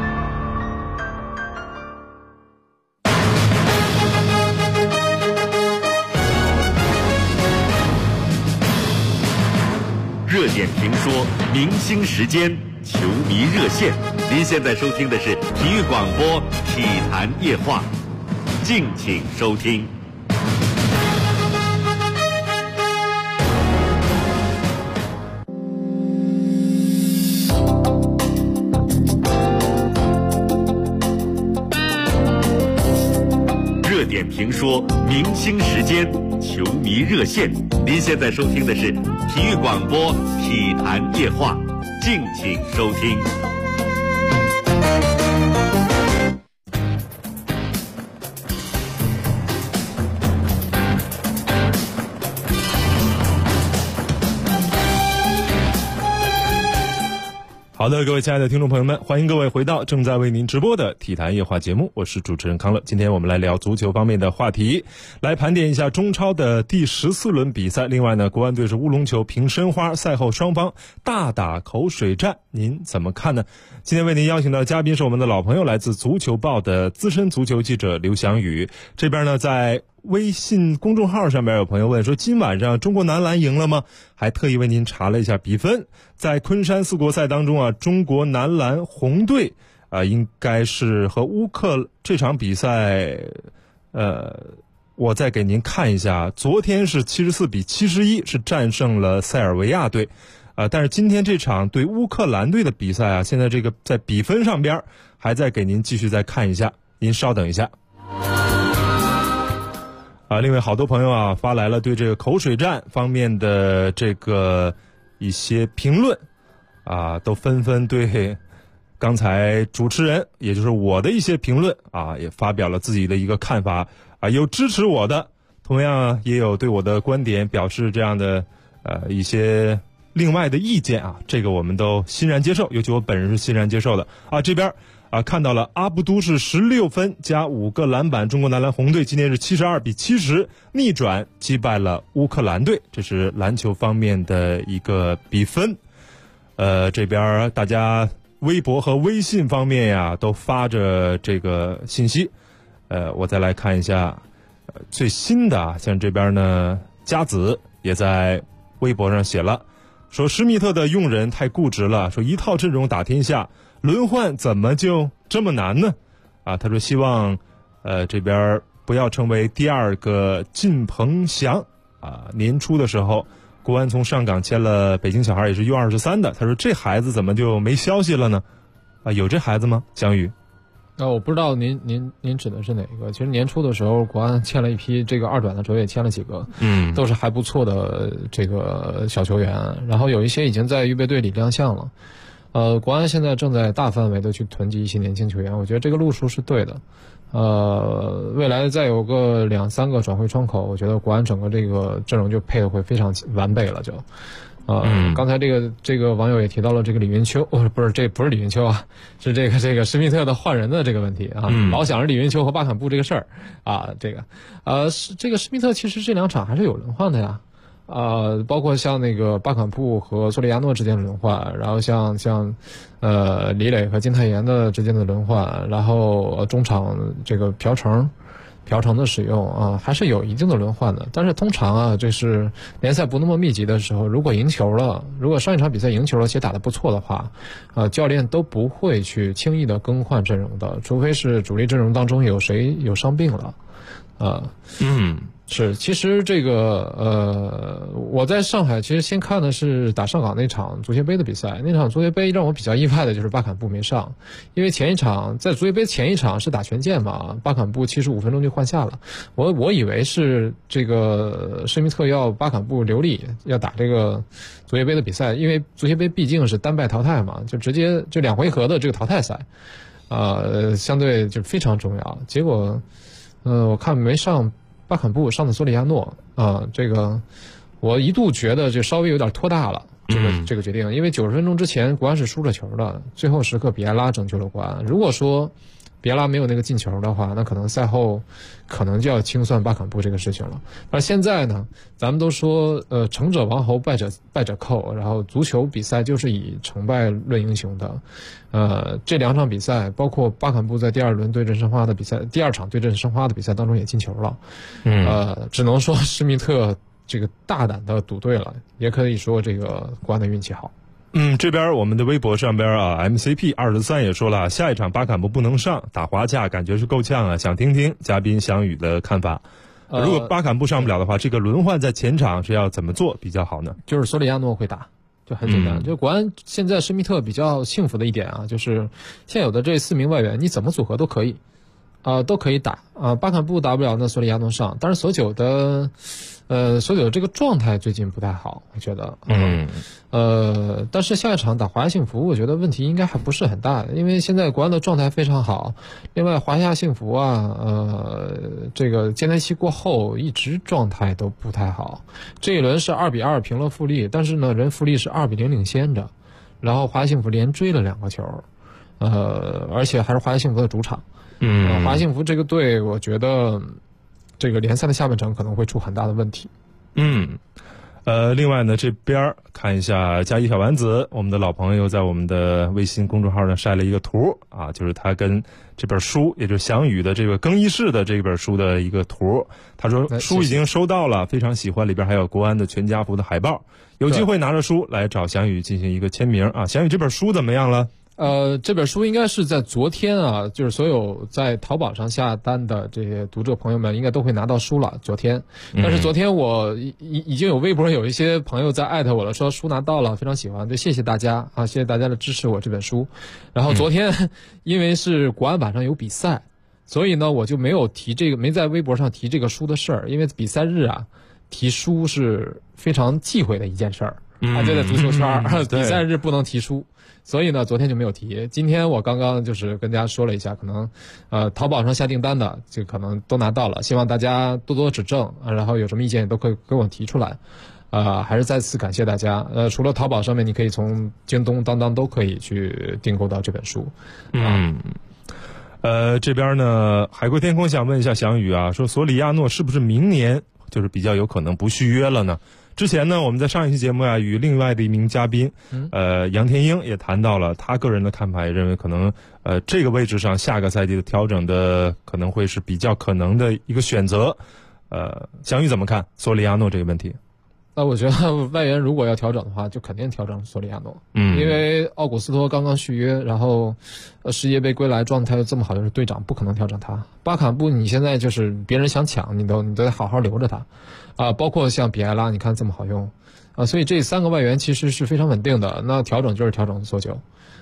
热点评说，明星时间，球迷热线。您现在收听的是体育广播体坛夜话，敬请收听。热点评说，明星时间，球迷热线。您现在收听的是体育广播体坛夜话，敬请收听。 好的，各位亲爱的听众朋友们，欢迎各位回到正在为您直播的体坛夜话节目，我是主持人康乐。今天我们来聊足球方面的话题，来盘点一下中超的第14轮比赛。另外呢，国安队是乌龙球平申花，赛后双方大打口水战，您怎么看呢？今天为您邀请到的嘉宾是我们的老朋友，来自足球报的资深足球记者刘翔宇。这边呢，在微信公众号上面有朋友问说，今晚上中国男篮赢了吗？还特意为您查了一下比分，在昆山4国赛当中啊，中国男篮红队应该是和乌克这场比赛我再给您看一下，昨天是74-71是战胜了塞尔维亚队但是今天这场对乌克兰队的比赛啊，现在这个在比分上边还在给您继续再看一下，您稍等一下。另外好多朋友啊发来了对这个口水战方面的这个一些评论都纷纷对刚才主持人也就是我的一些评论也发表了自己的一个看法有支持我的，同样也有对我的观点表示这样的一些另外的意见这个我们都欣然接受，尤其我本人是欣然接受的这边看到了阿布都是16分加5个篮板，中国男篮红队今天是72-70逆转击败了乌克兰队，这是篮球方面的一个比分。这边大家微博和微信方面呀都发着这个信息。我再来看一下最新的像这边呢，佳子也在微博上写了，说施密特的用人太固执了，说一套阵容打天下，轮换怎么就这么难呢？他说希望这边不要成为第二个靳鹏翔年初的时候国安从上港签了北京小孩也是 U23 的，他说这孩子怎么就没消息了呢？有这孩子吗？江宇我不知道您指的是哪个？其实年初的时候，国安签了一批这个二转的球员，签了几个，都是还不错的这个小球员，然后有一些已经在预备队里亮相了。国安现在正在大范围的去囤积一些年轻球员，我觉得这个路数是对的。未来再有个2-3个转会窗口，我觉得国安整个这个阵容就配的会非常完备了就。刚才这个网友也提到了这个李云秋，不是，这不是李云秋啊，是这个施密特的换人的这个问题啊，老想着李云秋和巴坎布这个事儿啊，这个施密特其实这2场还是有轮换的呀，包括像那个巴坎布和索里亚诺之间的轮换，然后像李磊和金泰妍的之间的轮换，然后中场这个朴成的使用啊，还是有一定的轮换的。但是通常啊，就是联赛不那么密集的时候，如果赢球了，如果上一场比赛赢球了且打得不错的话，教练都不会去轻易的更换阵容的，除非是主力阵容当中有谁有伤病了，是，其实这个我在上海其实先看的是打上港那场足协杯的比赛，那场足协杯让我比较意外的就是巴坎布没上，因为前一场在足协杯前一场是打权健嘛，巴坎布75分钟就换下了，我以为是这个施密特要巴坎布留力，要打这个足协杯的比赛，因为足协杯毕竟是单败淘汰嘛，就直接就2回合的这个淘汰赛，相对就非常重要，结果我看没上巴坎布，上的索里亚诺这个我一度觉得就稍微有点拖大了，这个决定，因为90分钟之前国安是输了球的，最后时刻比埃拉拯救了国安。如果说比埃拉没有那个进球的话，那可能赛后可能就要清算巴坎布这个事情了。而现在呢，咱们都说成者王侯，败者寇，然后足球比赛就是以成败论英雄的。这2场比赛，包括巴坎布在第2轮对阵申花的比赛，第2场对阵申花的比赛当中也进球了。只能说施密特这个大胆的赌对了，也可以说这个国安的运气好。 这边我们的微博上边MCP23也说了，下一场巴坎布不能上，打滑架感觉是够呛啊，想听听嘉宾翔宇的看法。如果巴坎布上不了的话，这个轮换在前场是要怎么做比较好呢？ 就是索里亚诺会打，就很简单。就国安现在施密特比较幸福的一点啊，就是现有的这4名外援你怎么组合都可以，都可以打巴坎布打不了，那索里亚诺上，但是索九的这个状态最近不太好，我觉得。但是下一场打华夏幸福，我觉得问题应该还不是很大，因为现在国安的状态非常好。另外，华夏幸福这个艰难期过后一直状态都不太好。这一轮是2-2平了富力，但是呢，人富力是2-0领先着，然后华夏幸福连追了2个球，而且还是华夏幸福的主场。华夏幸福这个队，我觉得这个联赛的下半场可能会出很大的问题。 另外呢，这边看一下嘉义小丸子，我们的老朋友在我们的微信公众号上晒了一个图啊，就是他跟这本书，也就是翔宇的这个更衣室的这本书的一个图。他说书已经收到了，非常喜欢，里边还有国安的全家福的海报，有机会拿着书来找翔宇进行一个签名啊。翔宇这本书怎么样了？ 这本书应该是在昨天啊，就是所有在淘宝上下单的这些读者朋友们应该都会拿到书了。昨天，但是昨天我已经有微博有一些朋友在艾特我了，说书拿到了，非常喜欢，就谢谢大家啊，谢谢大家的支持我这本书。然后昨天因为是国安晚上有比赛，所以呢我就没有提这个，没在微博上提这个书的事儿，因为比赛日啊提书是非常忌讳的一件事儿。就在足球圈比赛日不能提书，所以呢昨天就没有提。今天我刚刚就是跟大家说了一下，可能淘宝上下订单的这可能都拿到了，希望大家多多指正，然后有什么意见也都可以跟我提出来。还是再次感谢大家。除了淘宝上面，你可以从京东、当当都可以去订购到这本书。 这边呢，海阔天空想问一下翔宇啊，说索里亚诺是不是明年就是比较有可能不续约了呢？之前呢，我们在上一期节目啊，与另外的一名嘉宾，杨天英也谈到了他个人的看法，也认为可能这个位置上下个赛季的调整的可能会是比较可能的一个选择。翔宇怎么看索里亚诺这个问题？ 我觉得外援如果要调整的话，就肯定调整索里亚诺。因为奥古斯托刚刚续约，然后世界杯归来状态又这么好，又是队长，不可能调整他。巴坎布你现在就是别人想抢，你都得好好留着他。包括像比埃拉，你看这么好用，所以这3个外援其实是非常稳定的。那调整就是调整索九，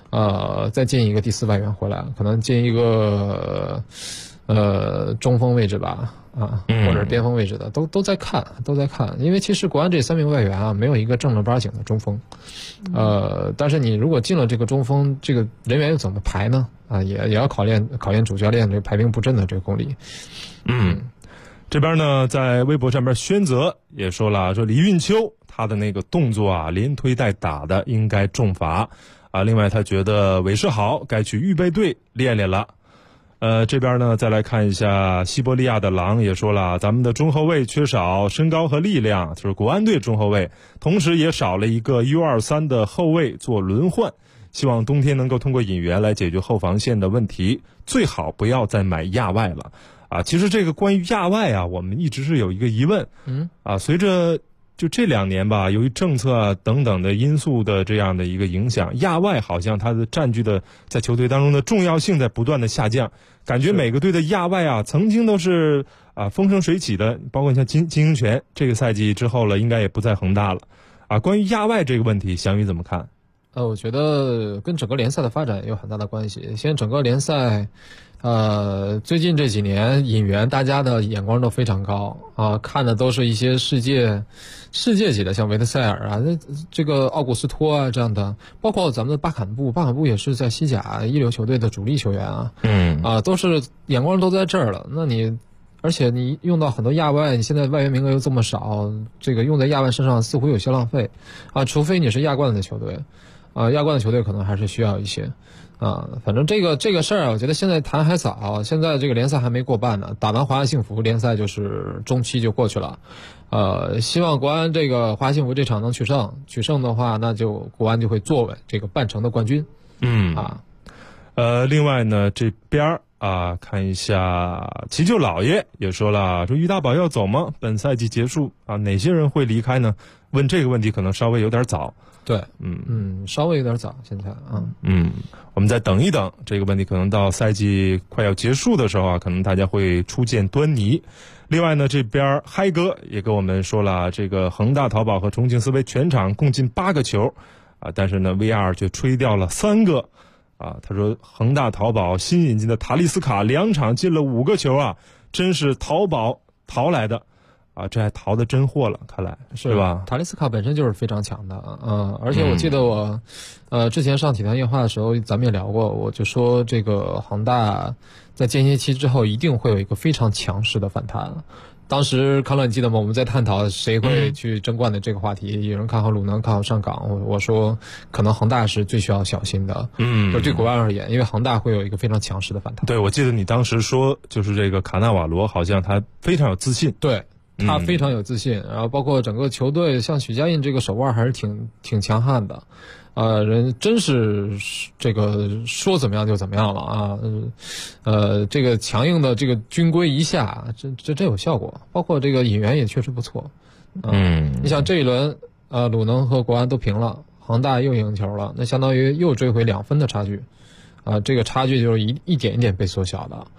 再进一个第4外援回来，可能进一个中锋位置吧，或者边锋位置的，都在看，因为其实国安这3名外援啊，没有一个正儿八经的中锋，但是你如果进了这个中锋，这个人员又怎么排呢？也要考验主教练这个排兵布阵的这个功力。 这边呢，在微博上面，宣泽也说了，说李运秋他的那个动作啊，连推带打的，应该重罚啊。另外，他觉得韦世豪该去预备队练练了。这边呢，再来看一下西伯利亚的狼也说了，咱们的中后卫缺少身高和力量，就是国安队中后卫，同时也少了一个 U23 的后卫做轮换。希望冬天能够通过引援来解决后防线的问题，最好不要再买亚外了。其实这个关于亚外啊，我们一直是有一个疑问。随着就这2年吧，由于政策啊等等的因素的这样的一个影响，亚外好像它的占据的在球队当中的重要性在不断的下降。感觉每个队的亚外啊，曾经都是风生水起的，包括像金英权，这个赛季之后了，应该也不在恒大了。关于亚外这个问题，翔宇怎么看？ 我觉得跟整个联赛的发展也有很大的关系。现在整个联赛，最近这几年引援，大家的眼光都非常高看的都是一些世界级的，像维特塞尔啊，这个奥古斯托啊这样的，包括咱们的巴坎布也是在西甲一流球队的主力球员都是眼光都在这儿了。那而且你用到很多亚外，你现在外援名额又这么少，这个用在亚外身上似乎有些浪费除非你是亚冠的球队。亚冠的球队可能还是需要一些反正这个事儿我觉得现在谈还早，现在这个联赛还没过半呢，打完华夏幸福联赛就是中期就过去了。希望国安这个华夏幸福这场能取胜的话，那就国安就会坐稳这个半程的冠军。 另外呢，这边看一下齐舅老爷也说了，说于大宝要走吗？本赛季结束哪些人会离开呢？问这个问题可能稍微有点早。 对，稍微有点早，现在我们再等一等，这个问题可能到赛季快要结束的时候可能大家会初见端倪。另外呢，这边嗨哥也跟我们说了，这个恒大淘宝和重庆斯威全场共进8个球但是呢 VR 却吹掉了3个他说恒大淘宝新引进的塔利斯卡2场进了5个球真是淘宝淘来的这还淘的真货了，看来是吧？ 塔利斯卡本身就是非常强的而且我记得我之前上体坛夜话的时候咱们也聊过，我就说这个恒大在间歇期之后一定会有一个非常强势的反弹。当时康乐你记得吗？我们在探讨谁会去争冠的这个话题，有人看好鲁能，看好上港，我说可能恒大是最需要小心的就对国安而言，因为恒大会有一个非常强势的反弹。 对，我记得你当时说就是这个卡纳瓦罗好像他非常有自信。 对，他非常有自信，然后包括整个球队，像许家印这个手腕还是挺强悍的，人真是这个说怎么样就怎么样了这个强硬的这个军规一下，这有效果，包括这个引援也确实不错。你想这一轮鲁能和国安都平了，恒大又赢球了，那相当于又追回2分的差距这个差距就是一点一点被缩小的。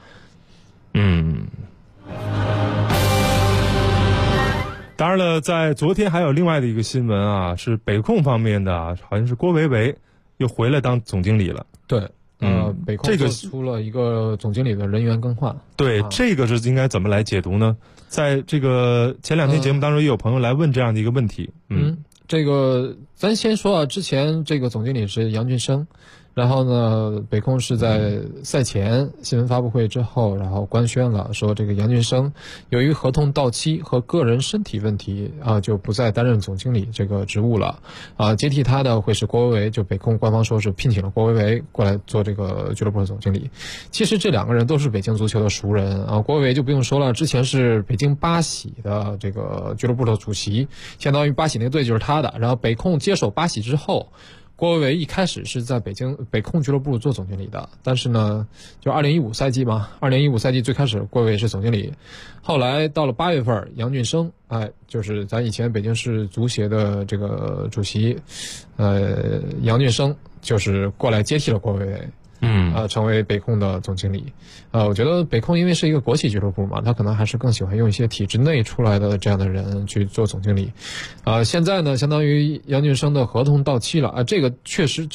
当然了，在昨天还有另外的一个新闻是北控方面的，好像是郭维维又回来当总经理了。 对，北控做出了一个总经理的人员更换。 对，这个是应该怎么来解读呢？在这个前2天节目当中，也有朋友来问这样的一个问题。 这个咱先说之前这个总经理是杨俊生。然后呢，北控是在赛前新闻发布会之后，然后官宣了，说这个杨俊生由于合同到期和个人身体问题就不再担任总经理这个职务了接替他的会是郭维维，就北控官方说是聘请了郭维维过来做这个俱乐部的总经理。其实这2个人都是北京足球的熟人郭维维就不用说了，之前是北京八喜的这个俱乐部的主席，相当于八喜那个队就是他的。然后北控接手八喜之后，郭维维一开始是在北控俱乐部做总经理的，但是呢，就2015赛季嘛，2015赛季最开始郭维维是总经理，后来到了8月份，杨俊生，就是咱以前北京市足协的这个主席，杨俊生就是过来接替了郭维维。成为北控的总经理。我觉得北控因为是一个国企俱乐部嘛，他可能还是更喜欢用一些体制内出来的这样的人去做总经理。现在呢，相当于杨俊生的合同到期了这个确实就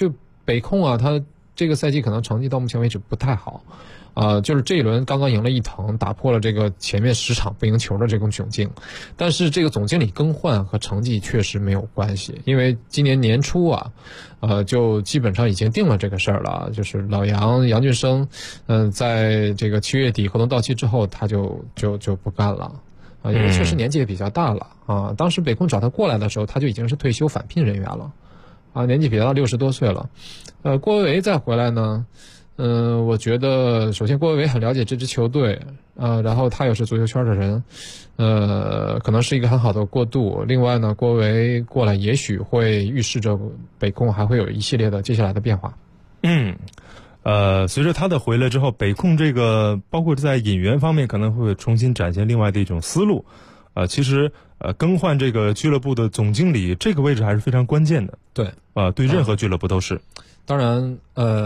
北控啊，他这个赛季可能成绩到目前为止不太好。就是这一轮刚刚赢了伊藤，打破了这个前面10场不赢球的这种窘境，但是这个总经理更换和成绩确实没有关系，因为今年年初啊，就基本上已经定了这个事儿了，就是老杨俊生，在这个7月底合同到期之后，他就不干了。因为确实年纪也比较大了啊，当时北控找他过来的时候，他就已经是退休返聘人员了，年纪比较大，60多岁了。郭维维再回来呢，我觉得首先郭维维很了解这支球队，然后他又是足球圈的人，可能是一个很好的过渡。另外呢，郭维过来也许会预示着北控还会有一系列的接下来的变化。 随着他的回来之后，北控这个包括在引援方面可能会重新展现另外的一种思路。其实更换这个俱乐部的总经理这个位置还是非常关键的。 对， 对任何俱乐部都是。 当然，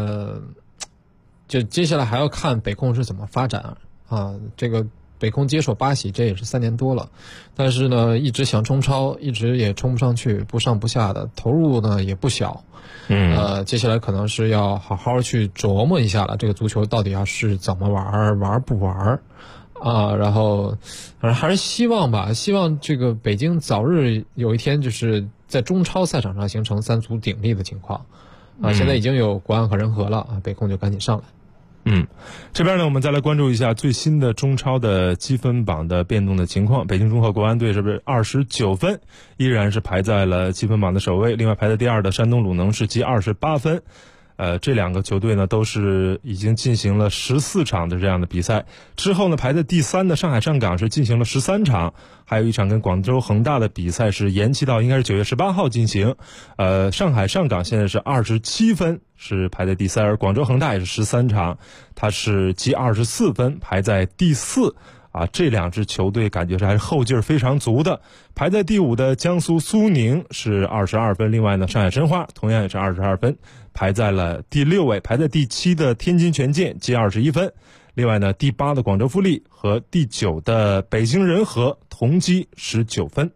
就接下来还要看北控是怎么发展啊。这个北控接手巴西，这也是3年多了，但是呢，一直想冲超，一直也冲不上去，不上不下的，投入呢也不小。接下来可能是要好好去琢磨一下了，这个足球到底要是怎么玩不玩然后还是希望这个北京早日有一天就是在中超赛场上形成3足鼎立的情况现在已经有国安和人和了北控就赶紧上来。 这边呢，我们再来关注一下最新的中超的积分榜的变动的情况。北京中赫国安队是不是29分，依然是排在了积分榜的首位。另外排在第2的山东鲁能是积28分。这2个球队呢都是已经进行了14场的这样的比赛。之后呢，排在第3的上海上港是进行了13场，还有一场跟广州恒大的比赛是延期到应该是9月18号进行。上海上港现在是27分，是排在第3，而广州恒大也是13场，它是积24分，排在第4。这2支球队感觉是还是后劲儿非常足的。排在第5的江苏苏宁是22分，另外呢，上海申花同样也是22分，排在了第6位。排在第7的天津权健积21分，另外呢，第8的广州富力和第9的北京人和同积19分。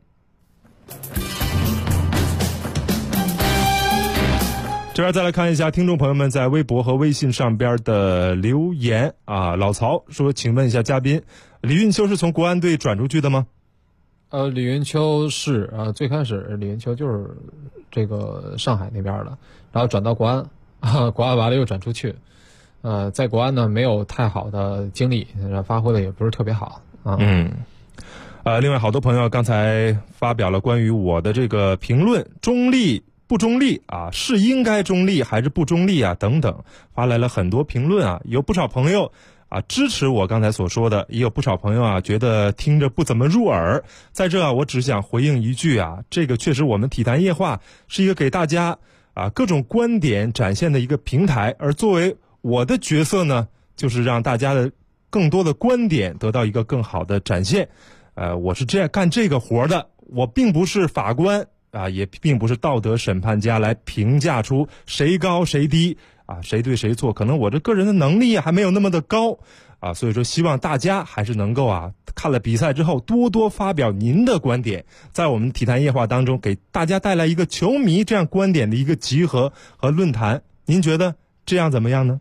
这边再来看一下听众朋友们在微博和微信上边的留言老曹说，请问一下嘉宾，李运秋是从国安队转出去的吗？ 李云秋是最开始李云秋就是这个上海那边的，然后转到国安，国安完了又转出去，在国安呢没有太好的经历，发挥的也不是特别好另外好多朋友刚才发表了关于我的这个评论，中立不中立是应该中立还是不中立等等，发来了很多评论有不少朋友支持我刚才所说的，也有不少朋友觉得听着不怎么入耳。在这我只想回应一句这个确实我们体坛夜话是一个给大家各种观点展现的一个平台，而作为我的角色呢，就是让大家的更多的观点得到一个更好的展现。我是这样干这个活的，我并不是法官也并不是道德审判家来评价出谁高谁低谁对谁错，可能我这个人的能力还没有那么的高所以说希望大家还是能够看了比赛之后多多发表您的观点，在我们体坛夜话当中给大家带来一个球迷这样观点的一个集合和论坛，您觉得这样怎么样呢？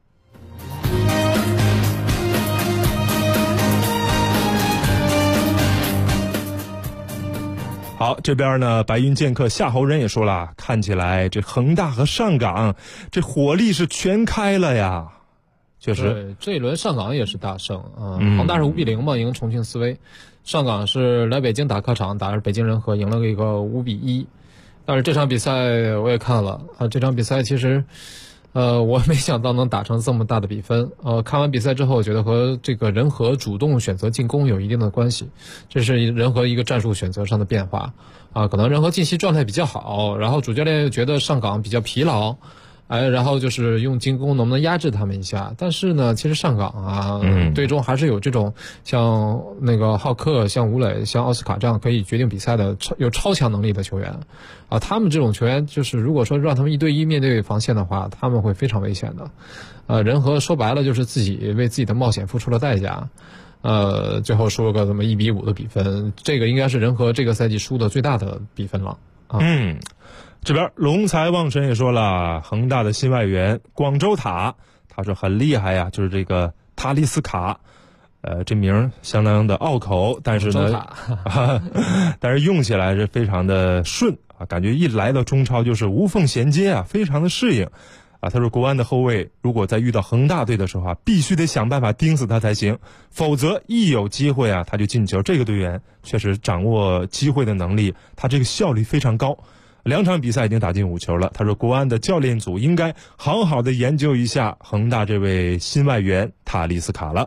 好，这边呢，白云剑客夏侯人也说了，看起来这恒大和上港这火力是全开了呀。确实， 对，这一轮上港也是大胜恒大是5-0嘛，赢重庆斯威，上港是来北京打客场，打着北京人和赢了一个5-1。但是这场比赛我也看了这场比赛其实我没想到能打成这么大的比分。看完比赛之后，我觉得和这个人和主动选择进攻有一定的关系，这是人和一个战术选择上的变化可能人和近期状态比较好，然后主教练又觉得上港比较疲劳，然后就是用进攻能不能压制他们一下。但是呢，其实上港队中还是有这种像那个浩克、像吴磊、像奥斯卡这样可以决定比赛的有超强能力的球员他们这种球员就是如果说让他们1对1面对防线的话，他们会非常危险的人和说白了就是自己为自己的冒险付出了代价最后输了个这么1-5的比分，这个应该是人和这个赛季输的最大的比分了这边龙财旺神也说了，恒大的新外援广州塔，他说很厉害呀，就是这个塔利斯卡，这名相当的拗口，但是呢，但是用起来是非常的顺啊，感觉一来到中超就是无缝衔接啊，非常的适应啊。他说国安的后卫如果在遇到恒大队的时候啊，必须得想办法盯死他才行，否则一有机会啊他就进球。这个队员确实掌握机会的能力，他这个效率非常高。2场比赛已经打进5球了。他说国安的教练组应该好好的研究一下恒大这位新外援塔利斯卡了。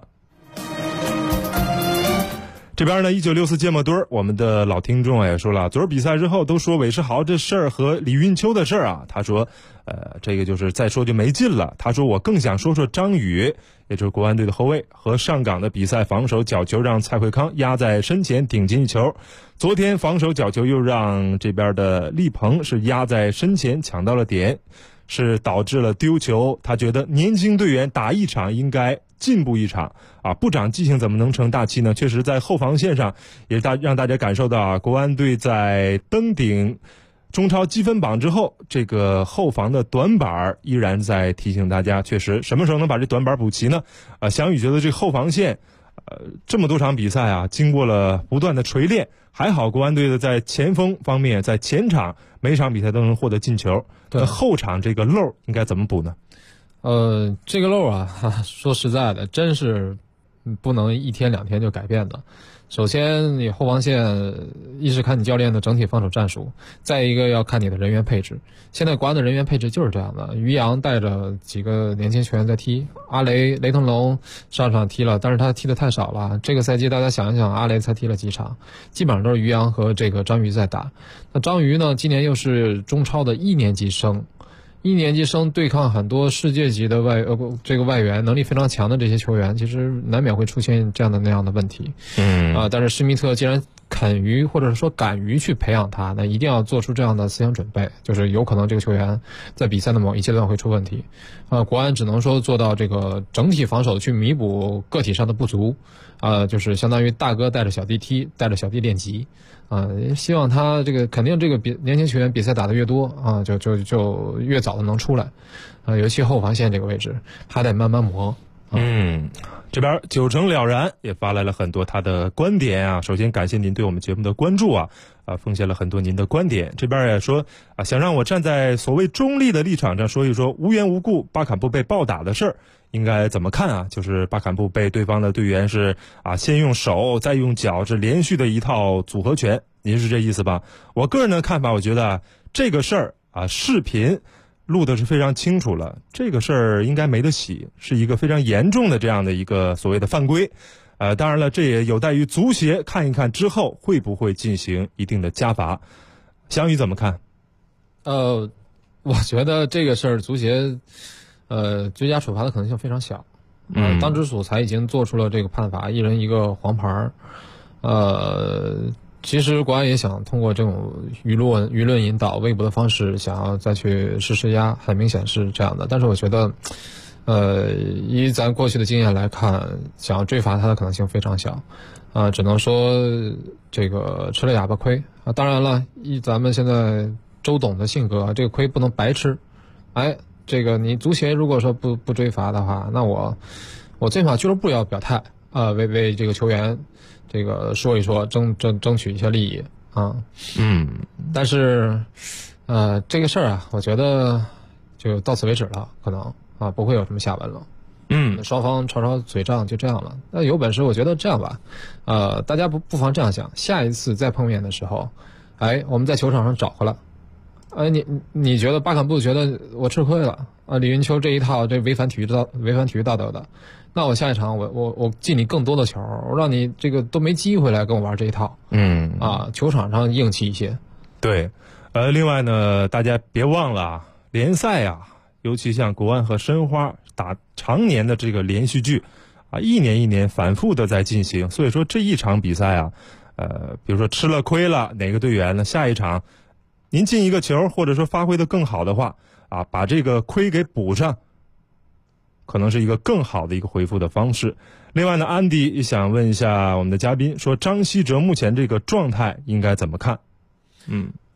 这边呢，1964芥末墩儿，我们的老听众也说了，昨儿比赛之后都说韦世豪这事儿和李云秋的事儿啊，他说这个就是再说就没劲了。他说我更想说说张宇，也就是国安队的后卫，和上港的比赛防守角球让蔡慧康压在身前顶进一球，昨天防守角球又让这边的力鹏是压在身前抢到了点，是导致了丢球。他觉得年轻队员打一场应该进步一场啊，不长记性怎么能成大器呢？确实在后防线上也让大家感受到啊，国安队在登顶中超积分榜之后，这个后防的短板依然在提醒大家，确实什么时候能把这短板补齐呢？翔宇觉得这后防线这么多场比赛啊，经过了不断的锤炼，还好国安队的在前锋方面，在前场每场比赛都能获得进球，那后场这个漏应该怎么补呢？ 这个漏啊，说实在的，真是不能1天2天就改变的。首先，你后防线一是看你教练的整体防守战术，再一个要看你的人员配置。现在国安的人员配置就是这样的，于洋带着几个年轻球员在踢，阿雷、雷腾龙上场踢了，但是他踢的太少了。这个赛季大家想一想，阿雷才踢了几场，基本上都是于洋和这个张瑜在打。那张瑜呢，今年又是中超的1年级生。1年级生对抗很多世界级的外援能力非常强的这些球员，其实难免会出现这样的那样的问题。但是施密特既然肯于或者说敢于去培养他，那一定要做出这样的思想准备，就是有可能这个球员在比赛的某一阶段会出问题。国安只能说做到这个整体防守去弥补个体上的不足，就是相当于大哥带着小弟踢，带着小弟练级。希望他这个肯定这个年轻球员比赛打得越多啊，就越早的能出来，尤其后防线这个位置还得慢慢磨。 这边9成了然也发来了很多他的观点啊。首先感谢您对我们节目的关注啊，奉献了很多您的观点。这边也说啊，想让我站在所谓中立的立场上说一说无缘无故巴坎布被暴打的事儿应该怎么看啊？就是巴坎布被对方的队员是先用手再用脚，这连续的一套组合拳，您是这意思吧？我个人的看法，我觉得这个事儿视频录的是非常清楚了，这个事儿应该没得洗，是一个非常严重的这样的一个所谓的犯规。当然了，这也有待于足协看一看之后会不会进行一定的加罚。翔宇怎么看？ 我觉得这个事儿足协追加处罚的可能性非常小。当值所裁已经做出了这个判罚，1人1个黄牌。其实国安也想通过这种舆论引导、微博的方式，想要再去施压，很明显是这样的。但是我觉得，以咱过去的经验来看，想要追罚他的可能性非常小，只能说这个吃了哑巴亏啊。当然了，以咱们现在周董的性格，这个亏不能白吃。这个你足协如果说不追罚的话，那我最起码俱乐部要表态为这个球员这个说一说，争取一些利益啊。但是这个事儿我觉得就到此为止了，可能不会有什么下文了。双方吵嘴仗就这样了。那有本事我觉得这样吧，大家不妨这样想，下一次再碰面的时候，我们在球场上找回来。你觉得巴坎布觉得我吃亏了李云秋这一套这违反体育道德的，那我下一场我进你更多的球，我让你这个都没机会来跟我玩这一套。球场上硬气一些。 对，另外呢，大家别忘了联赛尤其像国安和申花打常年的这个连续剧一年一年反复的在进行，所以说这一场比赛比如说吃了亏了哪个队员呢，下一场您进一个球，或者说发挥的更好的话把这个亏给补上，可能是一个更好的一个回复的方式。另外呢，安迪也想问一下我们的嘉宾，说张稀哲目前这个状态应该怎么看？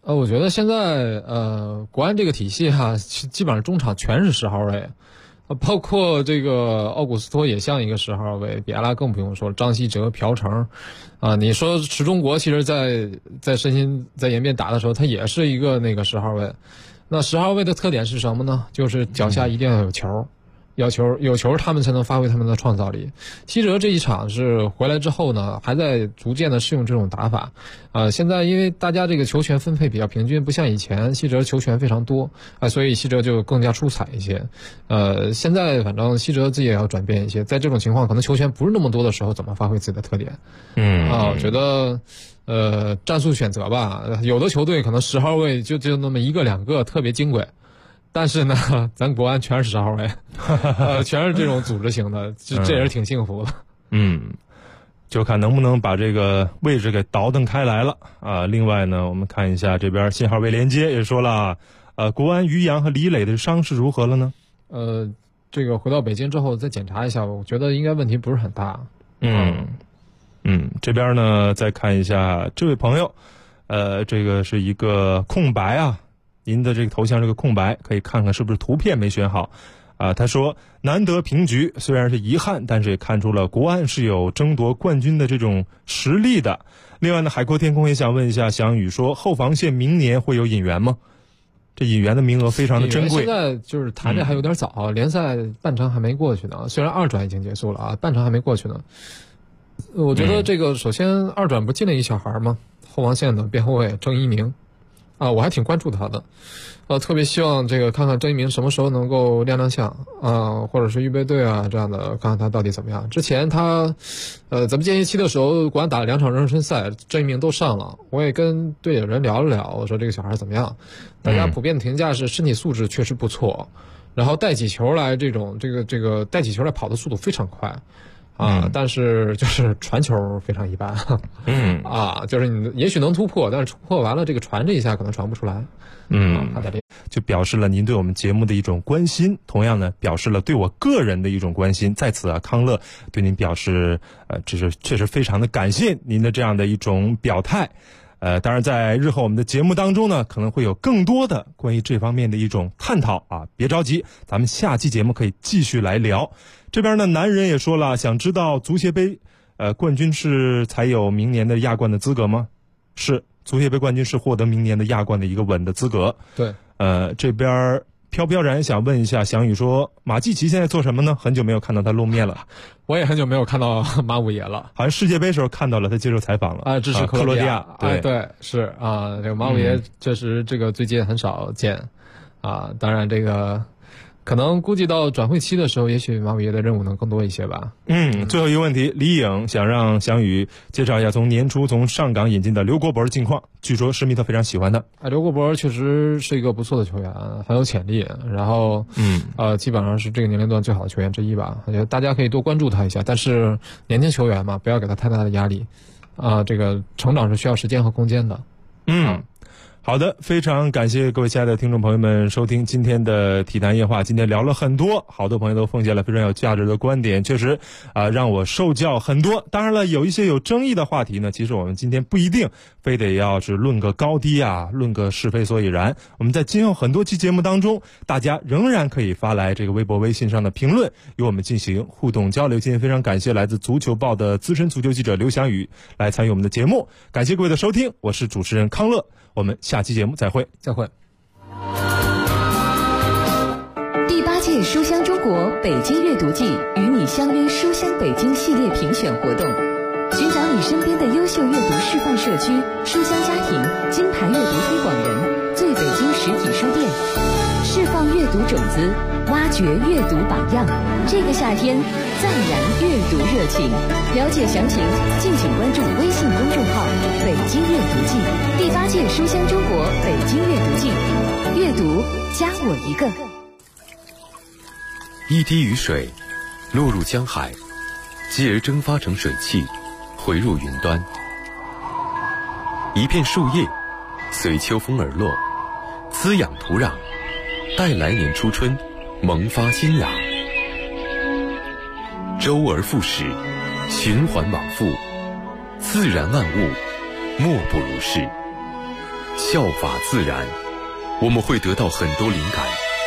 我觉得现在国安这个体系基本上中场全是10号位，包括这个奥古斯托也像一个10号位，比埃拉更不用说了，张稀哲、朴成，你说池中国其实在申鑫在延边打的时候，他也是一个那个10号位。那10号位的特点是什么呢？就是脚下一定要有球。有球他们才能发挥他们的创造力。希哲这一场是回来之后呢，还在逐渐的适用这种打法。现在因为大家这个球权分配比较平均，不像以前希哲球权非常多所以希哲就更加出彩一些。现在反正希哲自己也要转变一些，在这种情况可能球权不是那么多的时候，怎么发挥自己的特点？我觉得战术选择吧，有的球队可能10号位就那么1个2个特别精轨。但是呢，咱国安全是10号位，全是这种组织型的，这也是挺幸福的。 就看能不能把这个位置给倒腾开来了另外呢，我们看一下这边信号位连接也说了国安于洋和李磊的伤势如何了呢？ 这个回到北京之后再检查一下，我觉得应该问题不是很大。 这边呢再看一下这位朋友，这个是一个空白您的这个头像是个空白，可以看看是不是图片没选好他说难得平局，虽然是遗憾，但是也看出了国安是有争夺冠军的这种实力的。另外呢，海阔天空也想问一下翔宇，说后防线明年会有引援吗？这引援的名额非常的珍贵。 现在就是谈这还有点早，联赛半程还没过去呢，虽然2转已经结束了半程还没过去呢。我觉得这个首先2转不进了一小孩吗？后防线的边后卫郑一鸣我还挺关注他的，特别希望这个看看郑一鸣什么时候能够亮相或者是预备队这样的，看看他到底怎么样。之前他咱们间歇期的时候，国安打了2场热身赛，郑一鸣都上了，我也跟队里人聊了聊，我说这个小孩怎么样？大家普遍的评价是身体素质确实不错，然后带起球来这个带起球来跑的速度非常快。但是就是传球非常一般，就是你也许能突破，但是突破完了这个传这一下可能传不出来， 就表示了您对我们节目的一种关心，同样呢表示了对我个人的一种关心，在此康乐对您表示这是确实非常的感谢您的这样的一种表态。当然在日后我们的节目当中呢，可能会有更多的关于这方面的一种探讨别着急，咱们下期节目可以继续来聊。这边呢，男人也说了，想知道足协杯冠军是才有明年的亚冠的资格吗？是，足协杯冠军是获得明年的亚冠的一个稳的资格。 对， 这边飘飘然想问一下翔宇，说马季奇现在做什么呢？很久没有看到他露面了。 我也很久没有看到马五爷了， 好像世界杯时候看到了他接受采访了支持克罗地亚。 对， 是这个马五爷确实这个最近很少见当然这个可能估计到转会期的时候，也许马五爷的任务能更多一些吧。 最后一个问题，李颖想让翔宇介绍一下从年初从上港引进的刘国博的近况，据说施密特非常喜欢他。 刘国博确实是一个不错的球员，很有潜力，然后基本上是这个年龄段最好的球员之一吧。我觉得大家可以多关注他一下，但是年轻球员嘛，不要给他太大的压力这个成长是需要时间和空间的。 好的，非常感谢各位亲爱的听众朋友们收听今天的体坛夜话。今天聊了很多，好多朋友都奉献了非常有价值的观点，确实让我受教很多。当然了，有一些有争议的话题呢，其实我们今天不一定非得要是论个高低论个是非所以然。我们在今后很多期节目当中，大家仍然可以发来这个微博微信上的评论，与我们进行互动交流。今天非常感谢来自足球报的资深足球记者刘翔宇来参与我们的节目，感谢各位的收听，我是主持人康乐，我们下期节目再会。 第8届书香中国北京阅读季与你相约书香北京系列评选活动，寻找你身边的优秀阅读示范社区、书香家庭、金牌阅读推广人、最北京实体书店，释放阅读种子，挖掘阅读榜样。这个夏天再燃阅读热情，了解详情敬请关注微信公众号北京阅读季。第8届书香中国北京阅读季，阅读加我一个。 一滴雨水落入江海，继而蒸发成水汽，回入云端。一片树叶随秋风而落，滋养土壤，待来年初春萌发新芽。周而复始，循环往复，自然万物莫不如是。 效法自然，我们会得到很多灵感。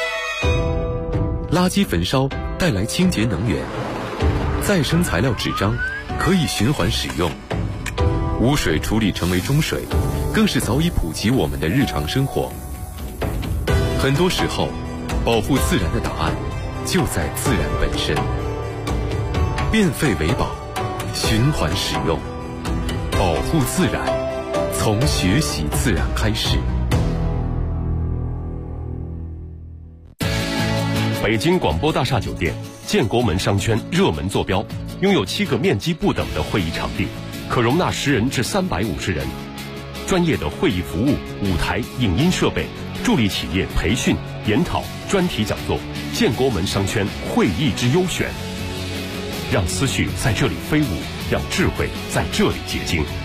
垃圾焚烧带来清洁能源，再生材料纸张可以循环使用，污水处理成为中水，更是早已普及我们的日常生活。很多时候，保护自然的答案就在自然本身。变废为宝，循环使用，保护自然，从学习自然开始。 北京广播大厦酒店建国门商圈热门坐标，拥有7个面积不等的会议场地，可容纳10人至350人。专业的会议服务、舞台、影音设备，助力企业培训、研讨、专题讲座。建国门商圈会议之优选，让思绪在这里飞舞，让智慧在这里结晶。